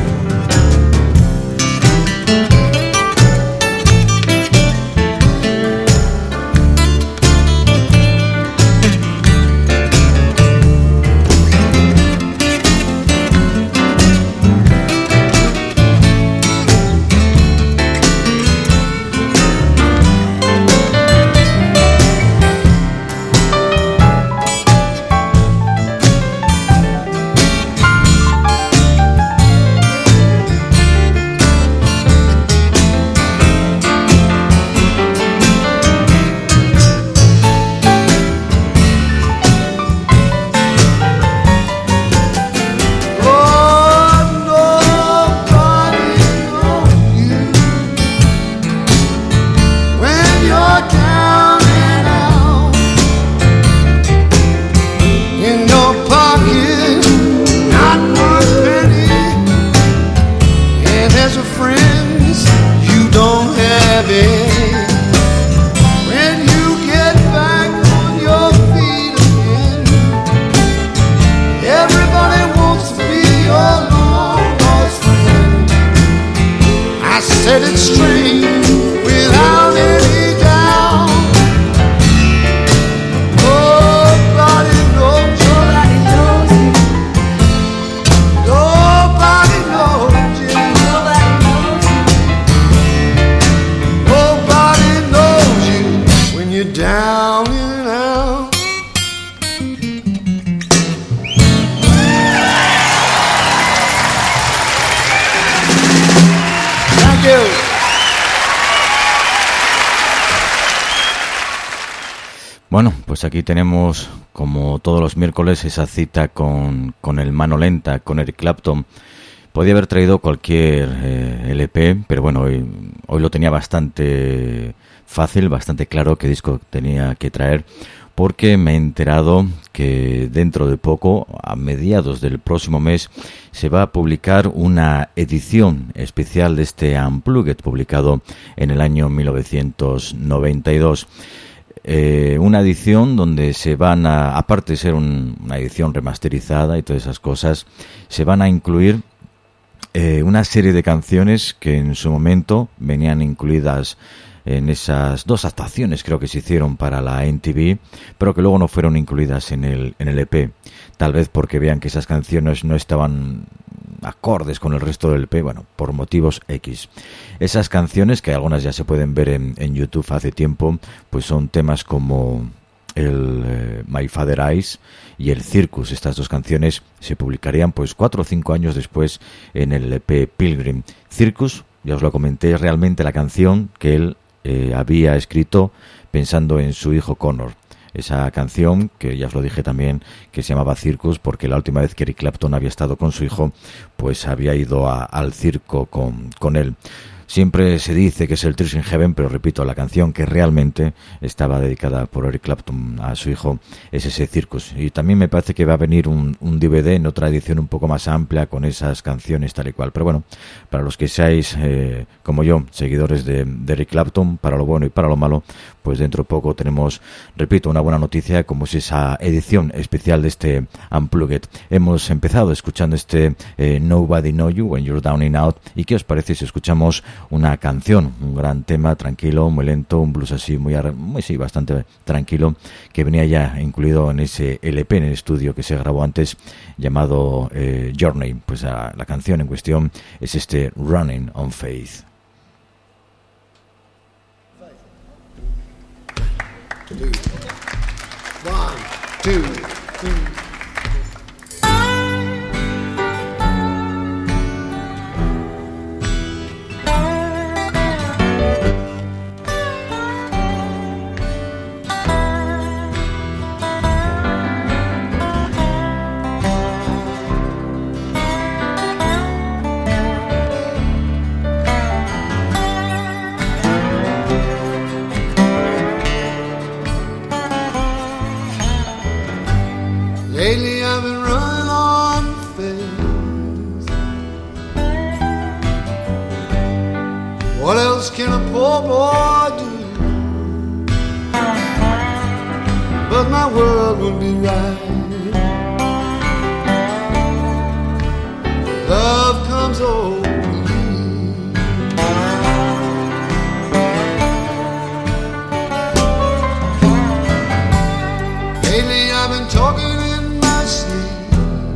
Bueno, pues aquí tenemos, como todos los miércoles, esa cita con el mano lenta, con Eric Clapton. Podía haber traído cualquier LP, pero bueno, hoy lo tenía bastante fácil, bastante claro qué disco tenía que traer, porque me he enterado que dentro de poco, a mediados del próximo mes, se va a publicar una edición especial de este Unplugged, publicado en el año 1992. Una edición donde se van a, aparte de ser una edición remasterizada y todas esas cosas, se van a incluir una serie de canciones que en su momento venían incluidas en esas dos actuaciones, creo que se hicieron para la MTV, pero que luego no fueron incluidas en el EP, tal vez porque vean que esas canciones no estaban acordes con el resto del EP, bueno, por motivos X. Esas canciones, que algunas ya se pueden ver en YouTube hace tiempo, pues son temas como el My Father Eyes y el Circus. Estas dos canciones se publicarían pues 4 o 5 años después en el EP Pilgrim. Circus, ya os lo comenté, es realmente la canción que él había escrito pensando en su hijo Connor. Esa canción, que ya os lo dije también, que se llamaba Circus, porque la última vez que Eric Clapton había estado con su hijo, pues había ido al circo con él. Siempre se dice que es el Tears in Heaven, pero repito, la canción que realmente estaba dedicada por Eric Clapton a su hijo es ese Circus. Y también me parece que va a venir un DVD en otra edición un poco más amplia con esas canciones tal y cual. Pero bueno, para los que seáis, como yo, seguidores de Eric Clapton, para lo bueno y para lo malo, pues dentro de poco tenemos, repito, una buena noticia, como es esa edición especial de este Unplugged. Hemos empezado escuchando este Nobody Know You When You're Down and Out. ¿Y qué os parece si escuchamos una canción, un gran tema, tranquilo, muy lento, un blues así, muy sí, bastante tranquilo, que venía ya incluido en ese LP en el estudio que se grabó antes, llamado Journey? Pues la canción en cuestión es este Running on Faith. 1, 2, 3. Lately I've been running on faith. What else can a poor boy do? but my world will be right. Love comes over me. Lately I've been talking in my sleep.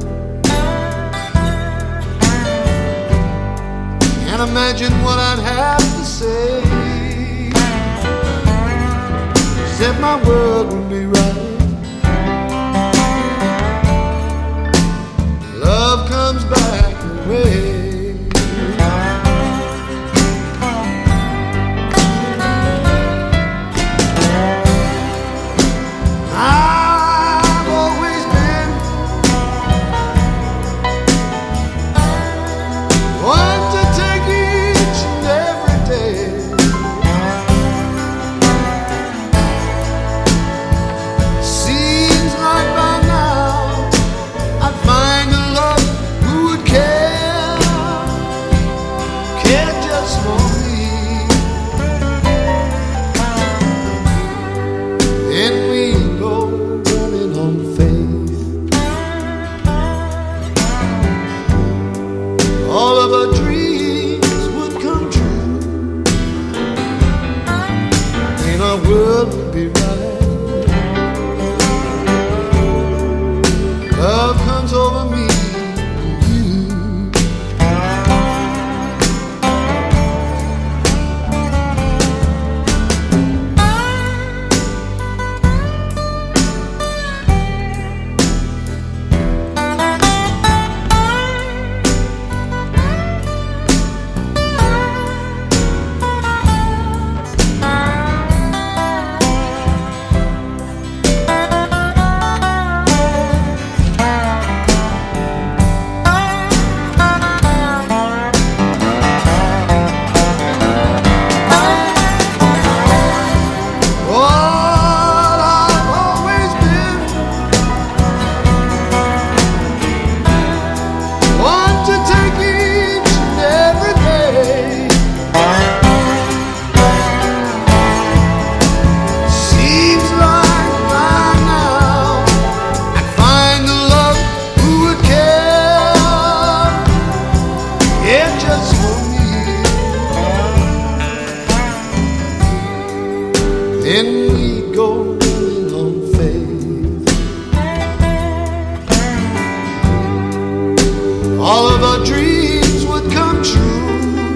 Can't imagine what I'd have to say. Said my world would be right. Love comes back away. I've always been one to take each and every day. Seems like by now I'd find a love who would care just for me. Then we go running on faith. All of our dreams would come true, and our world would be right. Love comes over me and you. What I've always been, one to take each and every day. Seems like by now I'd find the love who would care just for me. Then we go running on faith. All of our dreams would come true,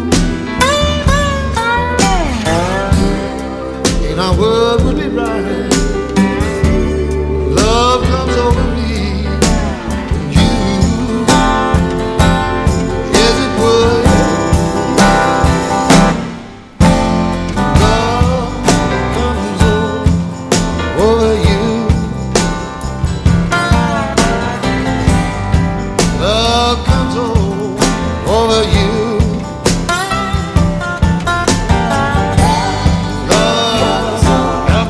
and our world would be right. Love comes over me and you. Yes, it would. Love comes over you. Love comes over you. Love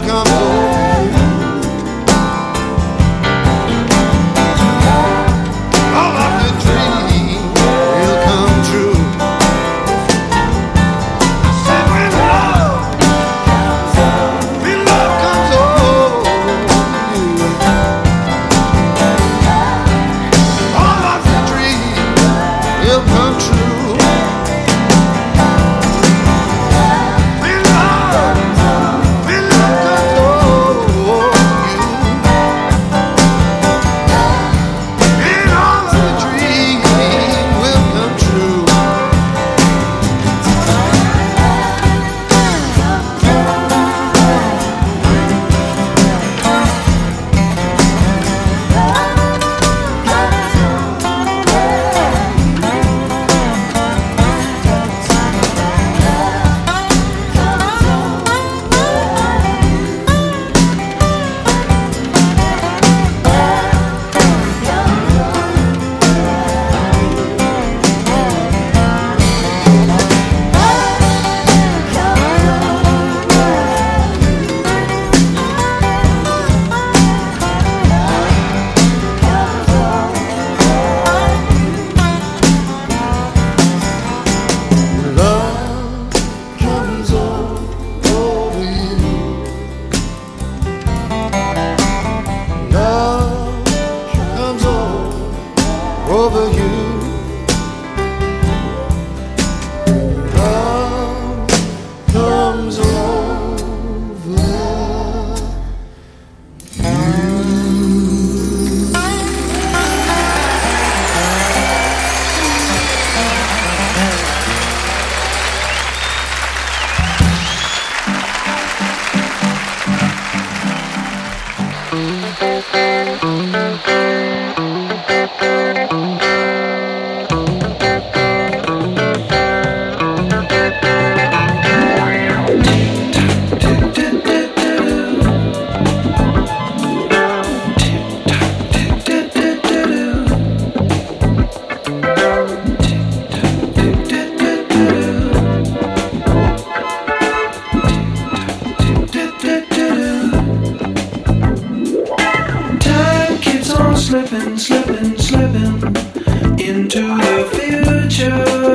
into the future.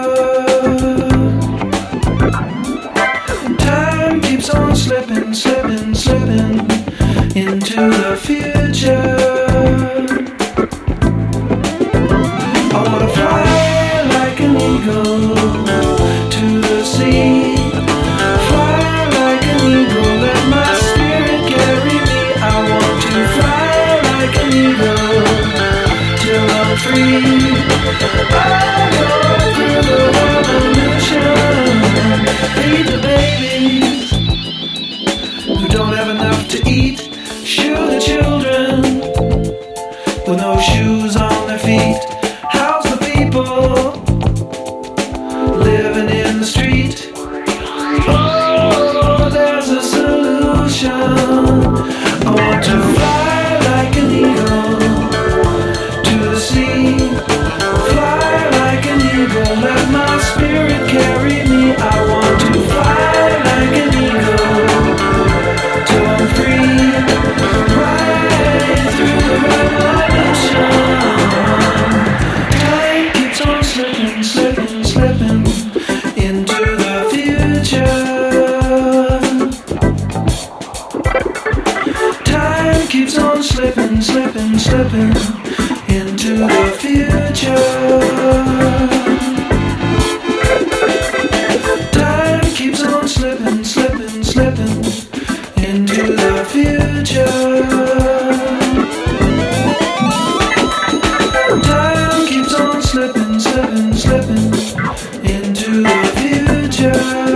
Time keeps on slipping, slipping, slipping into the future. I wanna fly like an eagle to the sea. Fly like an eagle, let my spirit carry me. I want to fly like an eagle till I'm free. I go through the revolution. Feed the babies who don't have enough to eat. Shoe the children with no shoes on their feet. House the people living in the street. Oh, there's a solution. I want to fly like an eagle to the sea. Fly like an eagle, let my spirit carry me. I want to fly like an eagle till I'm free. Right through the revolution. Time keeps on slipping, slipping, slipping into the future. Time keeps on slipping, slipping, slipping into the future. Time keeps on slipping, slipping, slipping into the future. Time keeps on slipping, slipping, slipping into the future.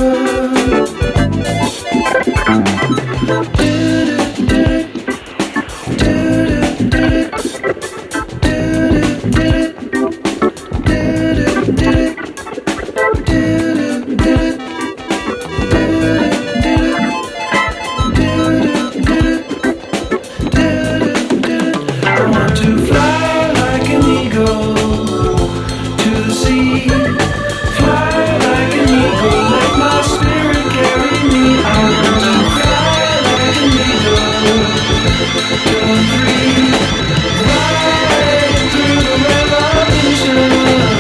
I want to fly like an eagle to the sea. Fly like an eagle, let my spirit carry me. I want to fly like an eagle till I'm free. Right through the revolution.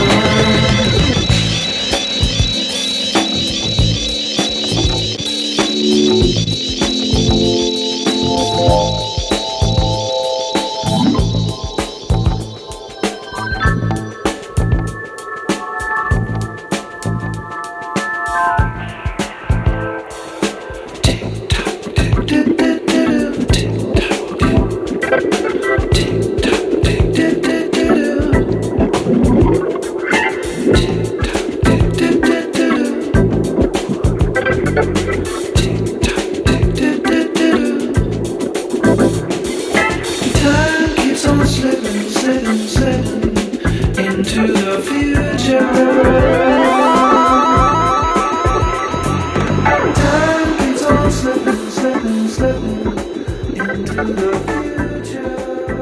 Time keeps on slipping, slipping, slipping into the future. Time keeps on slipping, slipping, slipping into the future.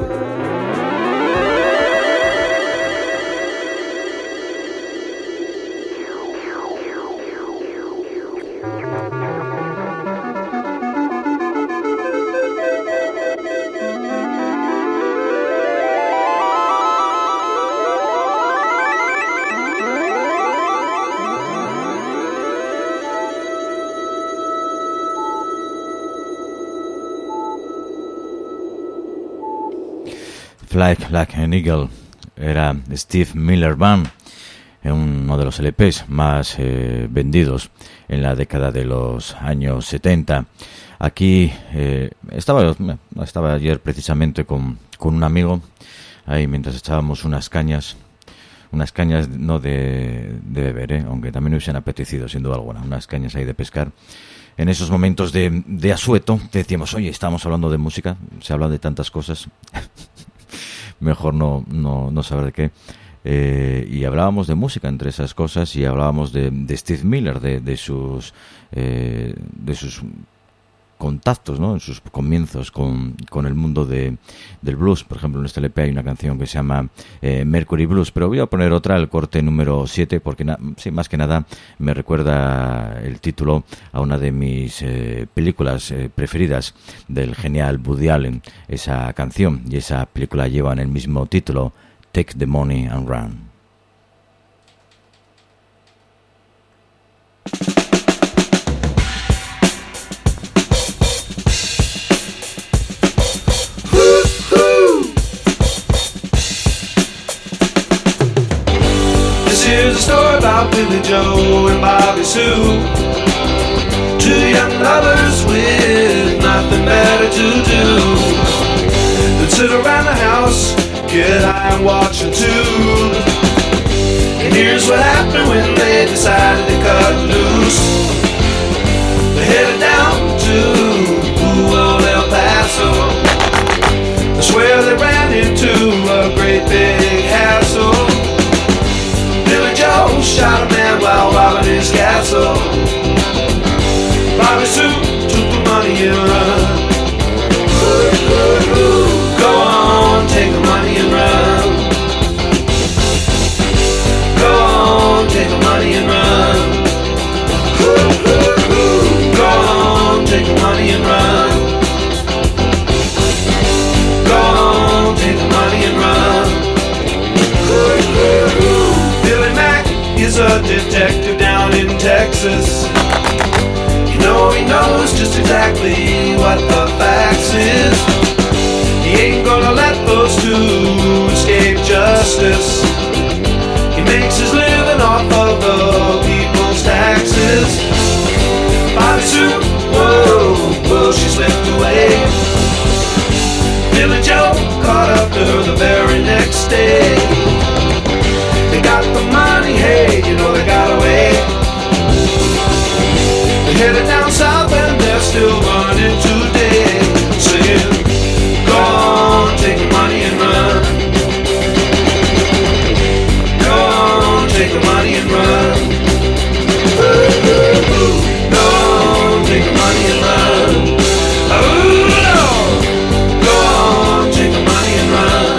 Fly Like an Eagle era Steve Miller Band, uno de los LPs más vendidos en la década de los años 70. Aquí estaba ayer precisamente con un amigo ahí mientras echábamos unas cañas no de beber, aunque también me hubiesen apetecido sin duda alguna, unas cañas ahí de pescar. En esos momentos de asueto decíamos, oye, estábamos hablando de música, se habla de tantas cosas, mejor no saber de qué. Y hablábamos de música entre esas cosas y hablábamos de Steve Miller, de sus contactos, ¿no? En sus comienzos con el mundo del blues. Por ejemplo, en este LP hay una canción que se llama Mercury Blues, pero voy a poner otra, el corte número 7, porque sí, más que nada me recuerda el título a una de mis películas preferidas del genial Woody Allen. Esa canción y esa película llevan el mismo título, Take the Money and Run. Here's a story about Billy Joe and Bobby Sue, two young lovers with nothing better to do. They'd sit around the house, get high and watch a tube. And here's what happened when they decided to cut loose. They headed down to old El Paso. I swear they ran into a great big hassle. Billy Joe shot a man while robbing his castle. Bobby Sue took the money and run. Go on, take the money and run. Go on, take the money and run. Go on, take the money and run. Go on, take the money and run. Billy Mack is a detective down in Texas. You know he knows just exactly what the facts is. He ain't gonna let those two escape justice. He makes his living off of the people's taxes. Bobby Sue, whoa, whoa, she slipped away. Billy Joe caught up to her the very next day. They got the money, hey, you know they got away. They headed down south and they're still running today, saying, go on, take the money and run. Go on, take the money and run. Go on, take the money and run. Oh, no. Go on, take the money and run.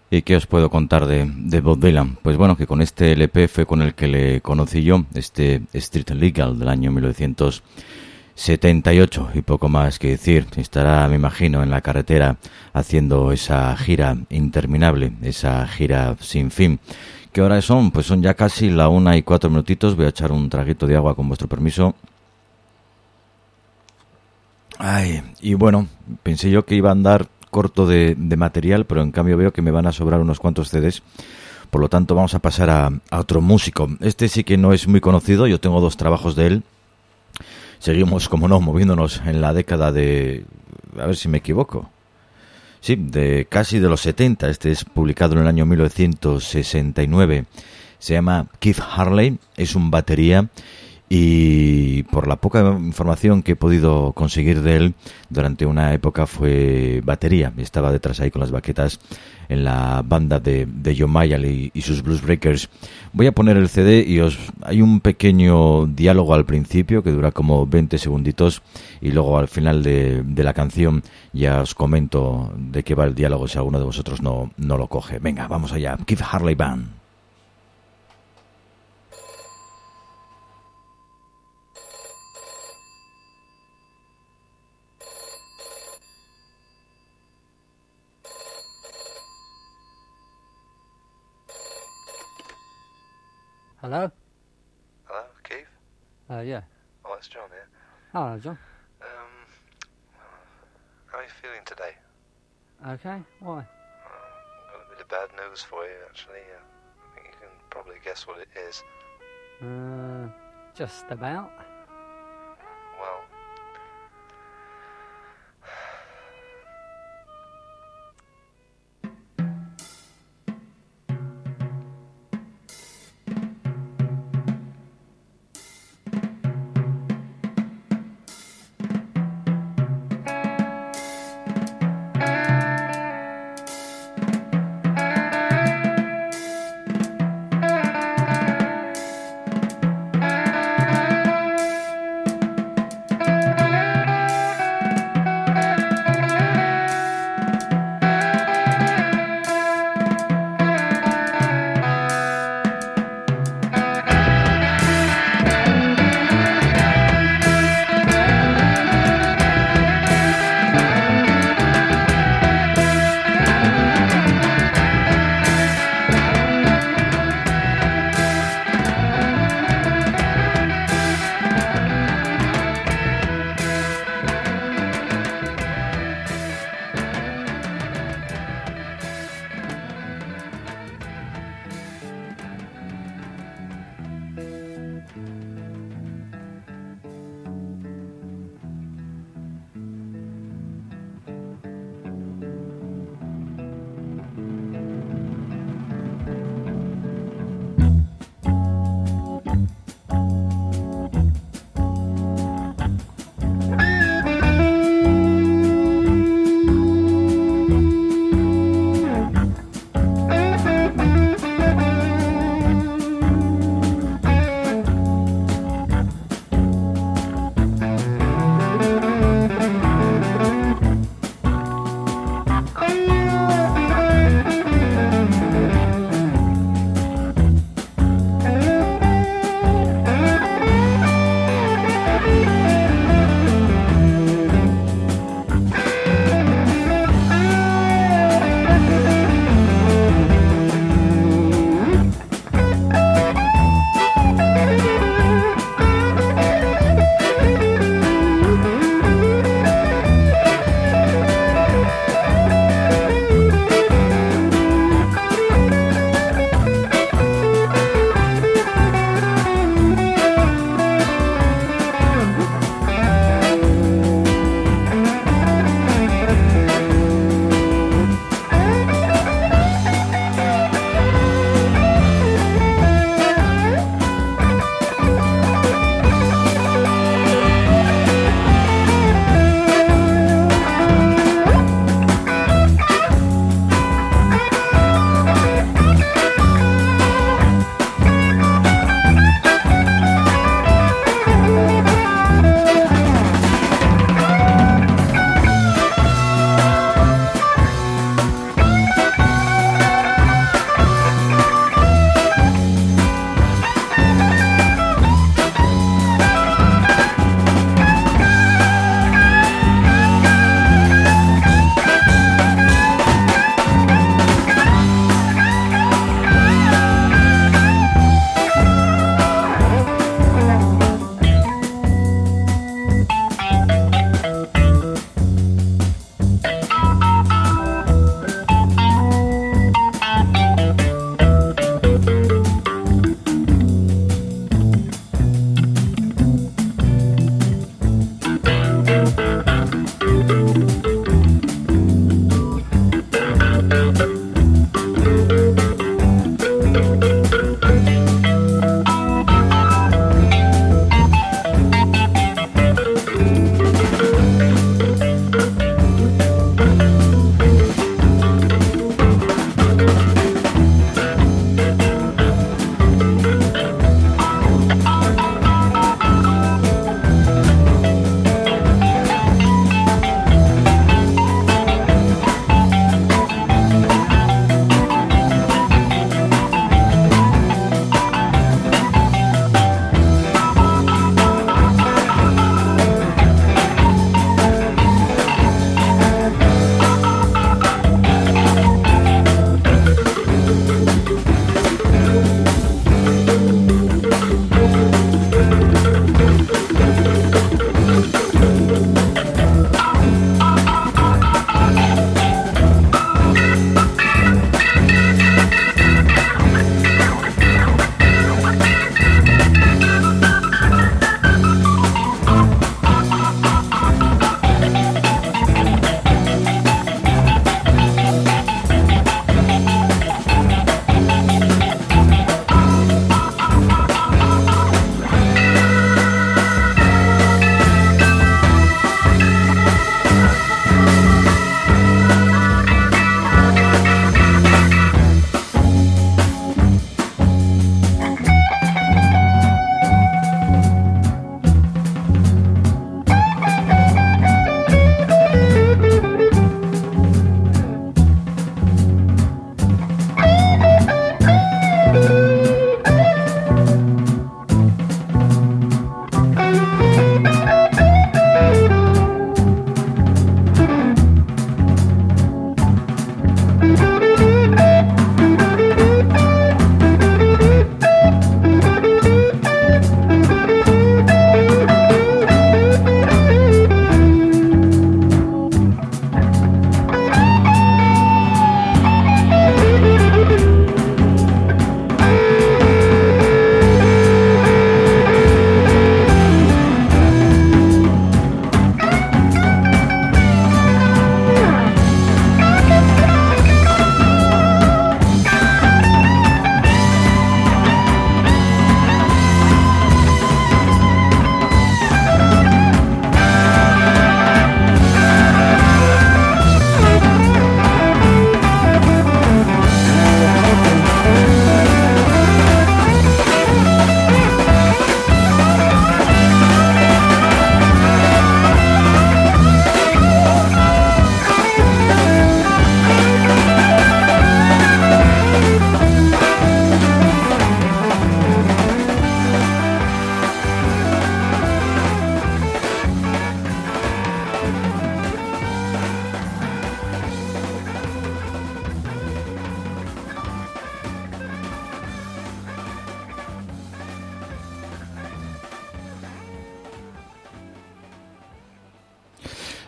¿Y qué os puedo contar de Bob Dylan? Pues bueno, que con este LP fue con el que le conocí yo, este Street Legal del año 1978, y poco más que decir. Estará, me imagino, en la carretera haciendo esa gira interminable, esa gira sin fin. ¿Qué horas son? Pues son ya casi la 1:04. Voy a echar un traguito de agua con vuestro permiso. Ay, y bueno, pensé yo que iba a andar corto de material, pero en cambio veo que me van a sobrar unos cuantos CDs. Por lo tanto, vamos a pasar a otro músico. Este sí que no es muy conocido, yo tengo 2 trabajos de él. Seguimos, como no, moviéndonos en la década de... a ver si me equivoco. Sí, de casi de los 70. Este es publicado en el año 1969. Se llama Keith Harley, es un batería, y por la poca información que he podido conseguir de él, durante una época fue batería. Estaba detrás ahí con las baquetas en la banda de John Mayall y sus Blues Breakers. Voy a poner el CD y hay un pequeño diálogo al principio que dura como 20 segunditos, y luego al final de la canción ya os comento de qué va el diálogo si alguno de vosotros no lo coge. Venga, vamos allá. Keith Harley Band. Hello? Hello, Keith? Yeah. Oh, it's John here. Hello, John. How are you feeling today? Okay, why? I've got a bit of bad news for you, actually. I think you can probably guess what it is. Just about. Well...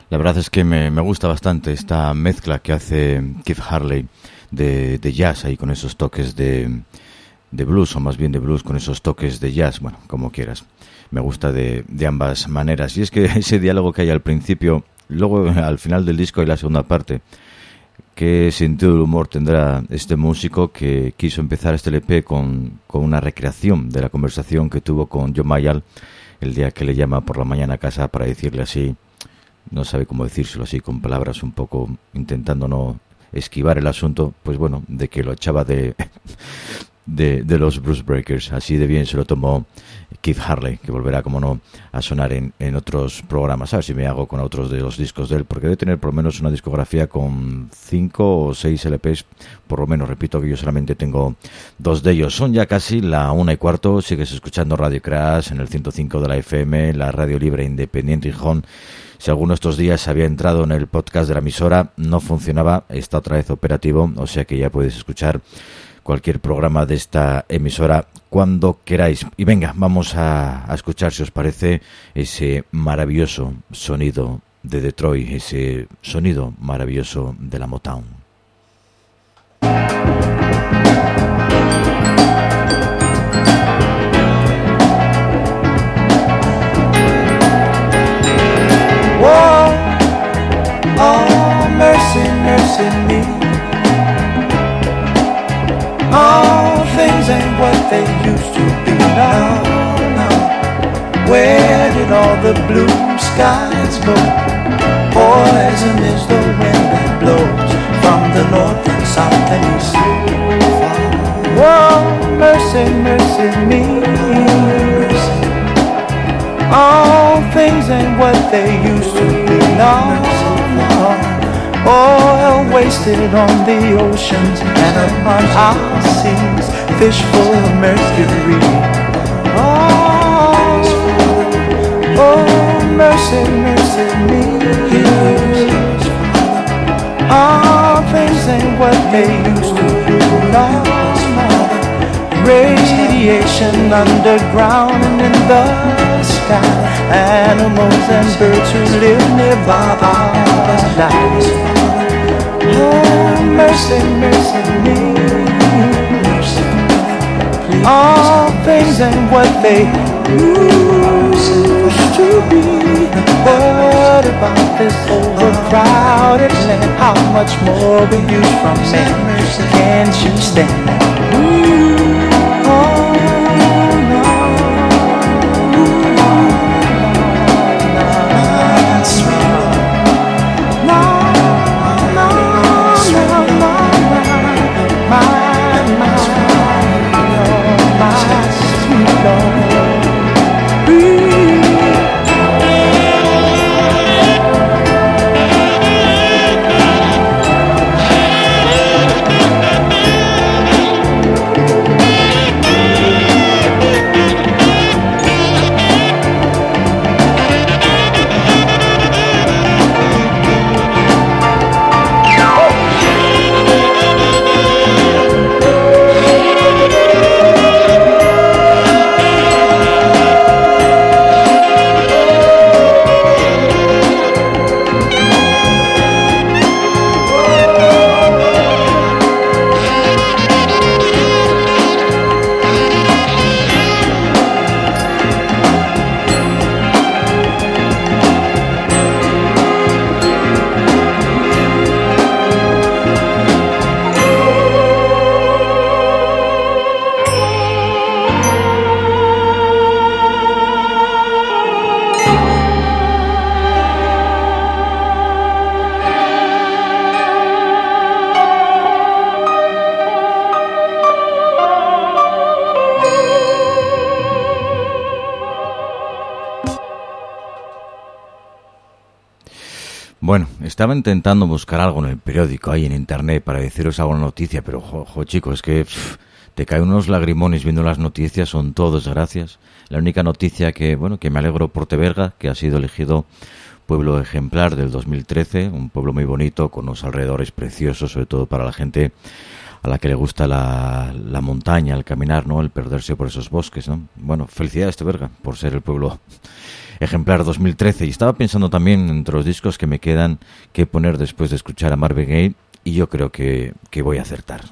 La verdad es que me gusta bastante esta mezcla que hace Keith Harley de jazz ahí con esos toques de blues, o más bien de blues con esos toques de jazz, bueno, como quieras. Me gusta de ambas maneras. Y es que ese diálogo que hay al principio, luego al final del disco hay la segunda parte. ¿Qué sentido del humor tendrá este músico que quiso empezar este LP con una recreación de la conversación que tuvo con John Mayall el día que le llama por la mañana a casa para decirle así, no sabe cómo decírselo así, con palabras un poco intentando no esquivar el asunto, pues bueno, de que lo echaba de los Blues Breakers. Así de bien se lo tomó Keith Harley, que volverá, como no, a sonar en otros programas. A ver si me hago con otros de los discos de él, porque debe tener por lo menos una discografía con 5 o 6 LPs, por lo menos. Repito que yo solamente tengo 2 de ellos. Son ya casi la 1:15, sigues escuchando Radio Crash en el 105 de la FM, la radio libre independiente Gijón. Si alguno de estos días había entrado en el podcast de la emisora, no funcionaba, está otra vez operativo, o sea que ya puedes escuchar cualquier programa de esta emisora cuando queráis. Y venga, vamos a escuchar, si os parece, ese maravilloso sonido de Detroit, ese sonido maravilloso de la Motown. Whoa, oh, mercy, mercy me. All things ain't what they used to be now, now. Where did all the blue skies go? Poison is the wind that blows from the north and south and east. Whoa, mercy, mercy me. All things ain't what they used to be now, now. Oil wasted on the oceans and upon our seas, fish full of mercury. Oh, oh, mercy, mercy me. All things ain't what they used to be now, now. Radiation underground and in the sky, animals and birds who live nearby are alive. Oh, mercy, mercy me. All things ain't what they used to be. What about this overcrowded land? How much more will you from man? Can't you stand that? Oh, no. That's right. No. Bueno, estaba intentando buscar algo en el periódico, ahí en internet, para deciros alguna noticia, pero, chicos, es que te caen unos lagrimones viendo las noticias, son todo desgracias. La única noticia que me alegro por Teberga, que ha sido elegido pueblo ejemplar del 2013, un pueblo muy bonito, con unos alrededores preciosos, sobre todo para la gente a la que le gusta la montaña, el caminar, ¿no? El perderse por esos bosques, ¿no? Bueno, felicidades Teberga por ser el pueblo ejemplar 2013. Y estaba pensando también entre los discos que me quedan que poner después de escuchar a Marvin Gaye, y yo creo que voy a acertar.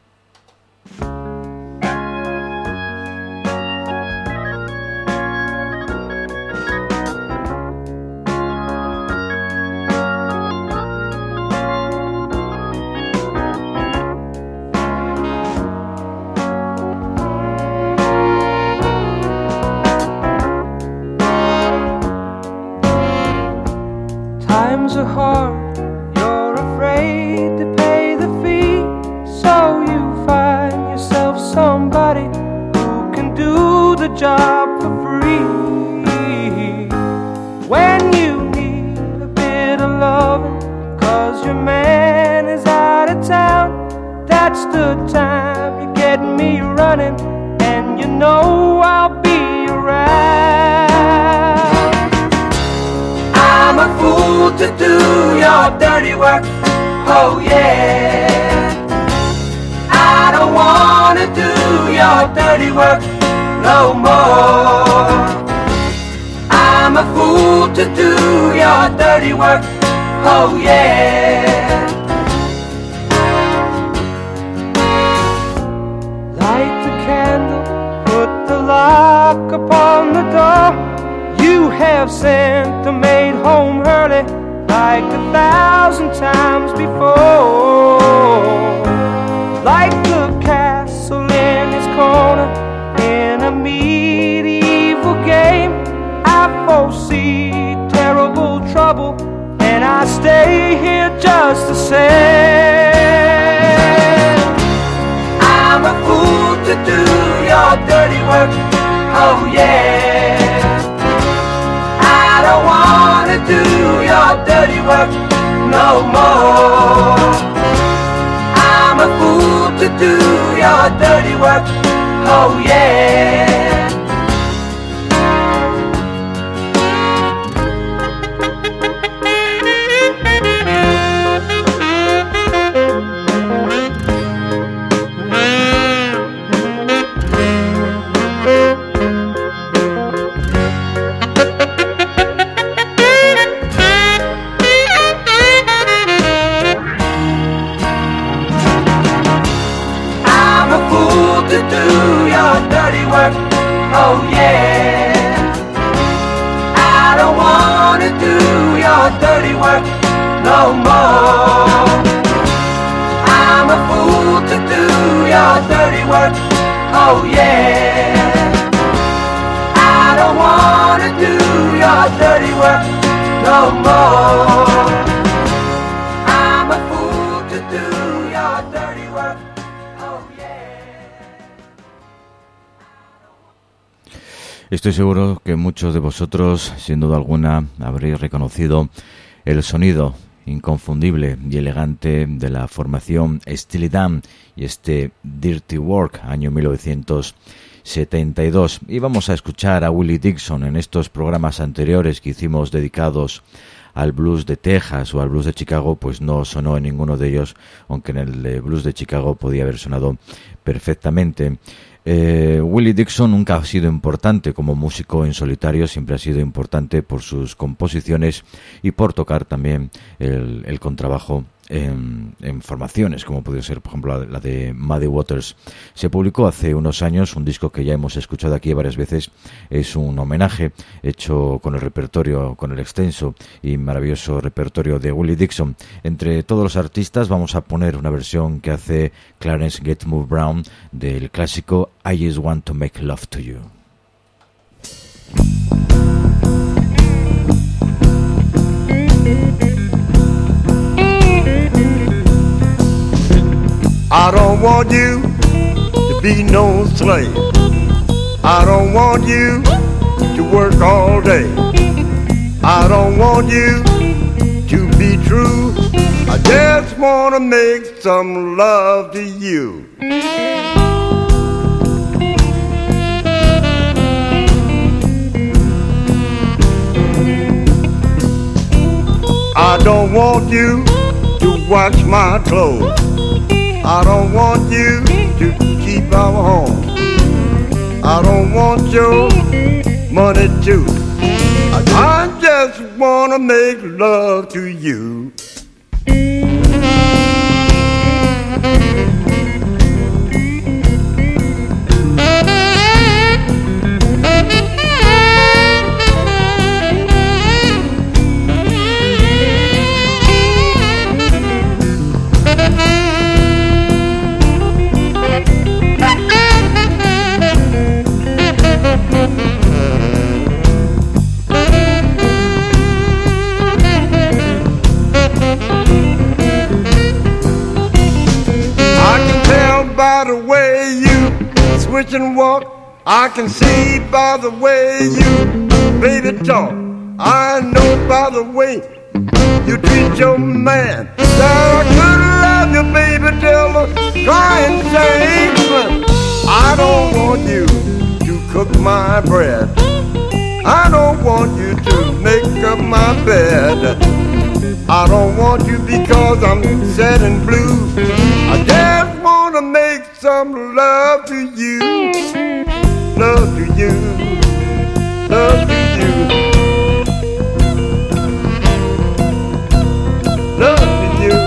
Times are hard, you're afraid to pay the fee, so you find yourself somebody who can do the job for free. When you need a bit of loving, 'cause your man is out of town, that's the time you get me running, and you know I'll be around. I'm a fool to do your dirty work, oh yeah. I don't wanna do your dirty work no more. I'm a fool to do your dirty work, oh yeah. Light the candle, put the lock upon the door. You have sent the maid home early like 1,000 times before. Like the castle in its corner in a medieval game, I foresee terrible trouble and I stay here just the same. I'm a fool to do your dirty work, oh yeah. I don't wanna do your dirty work no more. I'm a fool to do your dirty work, oh yeah. Oh yeah, I don't wanna do your dirty work no more. I'm a fool to do your dirty work, oh yeah. I don't wanna do your dirty work no more. I'm a fool to do your dirty work, oh yeah. Estoy seguro que muchos de vosotros, sin duda alguna, habréis reconocido el sonido inconfundible y elegante de la formación Steely Dan y este Dirty Work, año 1972. Y vamos a escuchar a Willie Dixon en estos programas anteriores que hicimos dedicados al blues de Texas o al blues de Chicago, pues no sonó en ninguno de ellos, aunque en el de blues de Chicago podía haber sonado perfectamente. Willie Dixon nunca ha sido importante como músico en solitario, siempre ha sido importante por sus composiciones y por tocar también el contrabajo en formaciones, como puede ser, por ejemplo, la de Muddy Waters. Se publicó hace unos años un disco que ya hemos escuchado aquí varias veces. Es un homenaje hecho con el repertorio, con el extenso y maravilloso repertorio de Willie Dixon. Entre todos los artistas vamos a poner una versión que hace Clarence Get Move Brown del clásico I Just Want to Make Love to You. I don't want you to be no slave. I don't want you to work all day. I don't want you to be true. I just want to make some love to you. I don't want you to wash my clothes. I don't want you to keep our home. I don't want your money too. I just wanna make love to you. By the way you switch and walk, I can see by the way you baby talk. I know by the way you treat your man that I could love you, baby, till the crying shame. I don't want you to cook my bread. I don't want you to make up my bed. I don't want you because I'm sad and blue. I just wanna make some love to you. Love to you. Love to you. Love to you.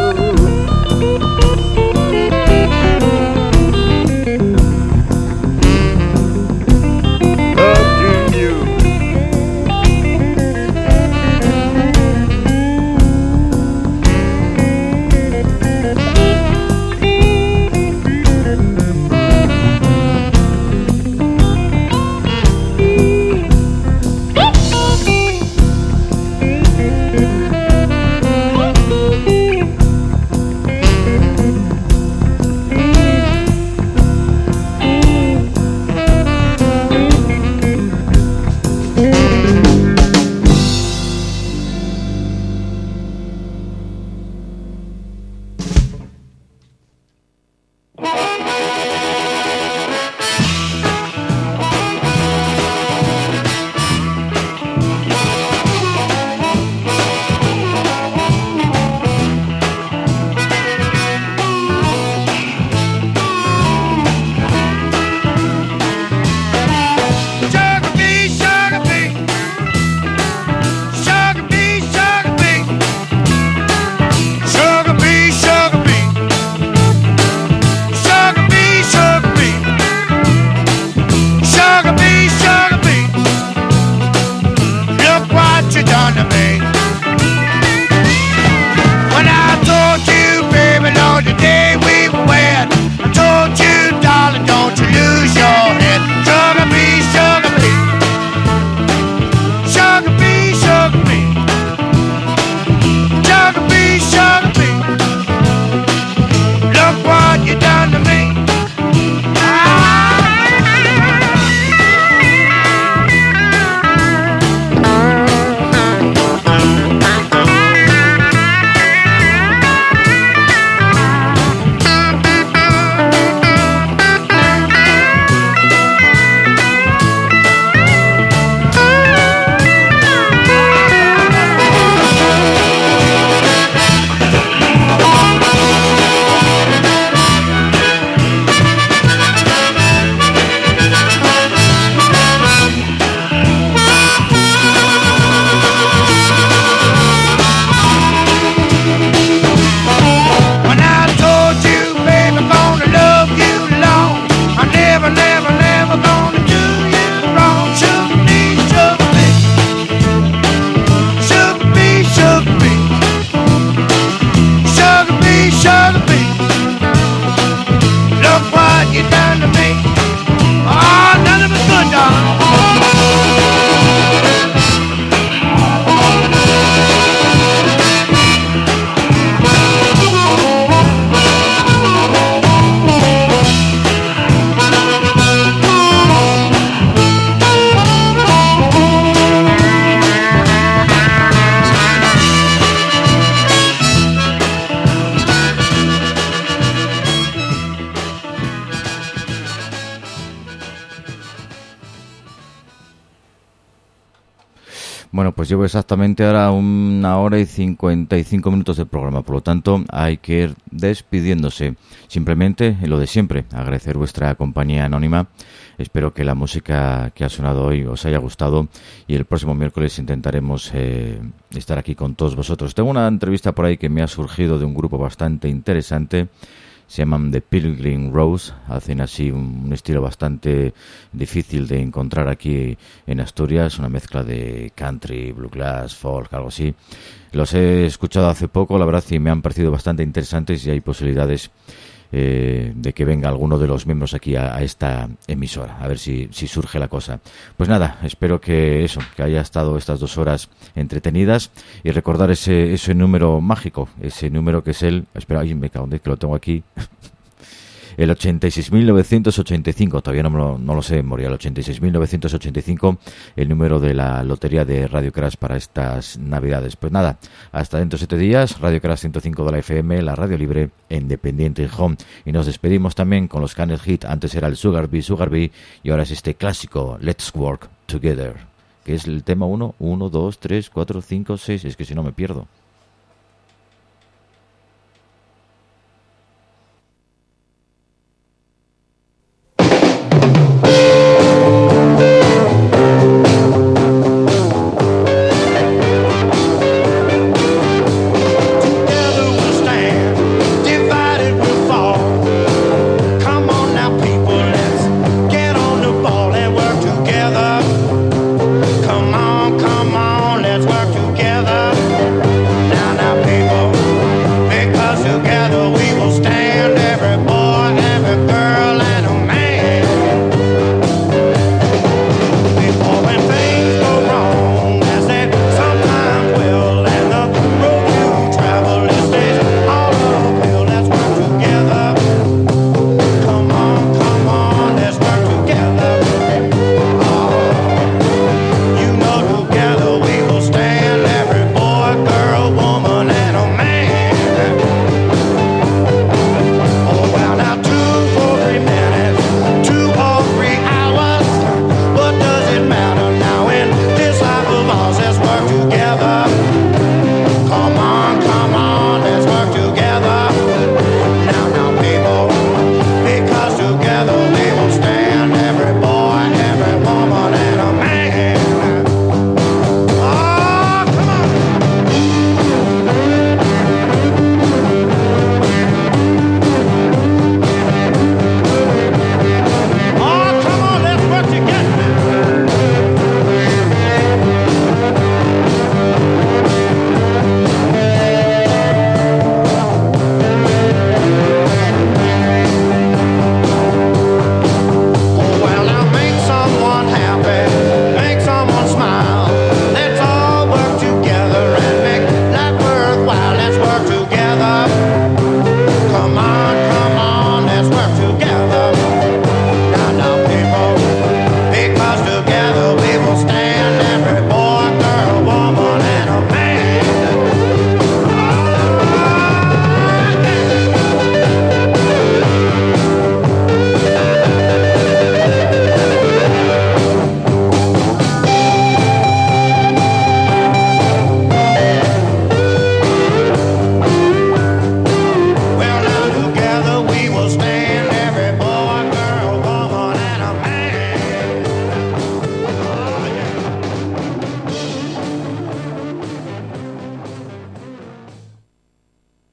Love to you. Bueno, pues llevo exactamente ahora 1 hora y 55 minutos de programa, por lo tanto hay que ir despidiéndose. Simplemente lo de siempre, agradecer vuestra compañía anónima. Espero que la música que ha sonado hoy os haya gustado y el próximo miércoles intentaremos estar aquí con todos vosotros. Tengo una entrevista por ahí que me ha surgido de un grupo bastante interesante. Se llaman The Pilgrim Rose, hacen así un estilo bastante difícil de encontrar aquí en Asturias, una mezcla de country, bluegrass, folk, algo así. Los he escuchado hace poco, la verdad, y me han parecido bastante interesantes y hay posibilidades de que venga alguno de los miembros aquí a esta emisora, a ver si surge la cosa. Pues nada, espero que haya estado estas 2 horas entretenidas y recordar ese número mágico, ese número que es espera, ay, me cago en que lo tengo aquí. El 86.985, todavía no lo sé de memoria, el 86.985, el número de la lotería de Radio Crash para estas Navidades. Pues nada, hasta dentro de 7 días, Radio Crash 105 de la FM, la radio libre e independiente home. Y nos despedimos también con los Canel Hit, antes era el Sugar Bee, y ahora es este clásico Let's Work Together, que es el tema 1, 2, 3, 4, 5, 6, es que si no me pierdo.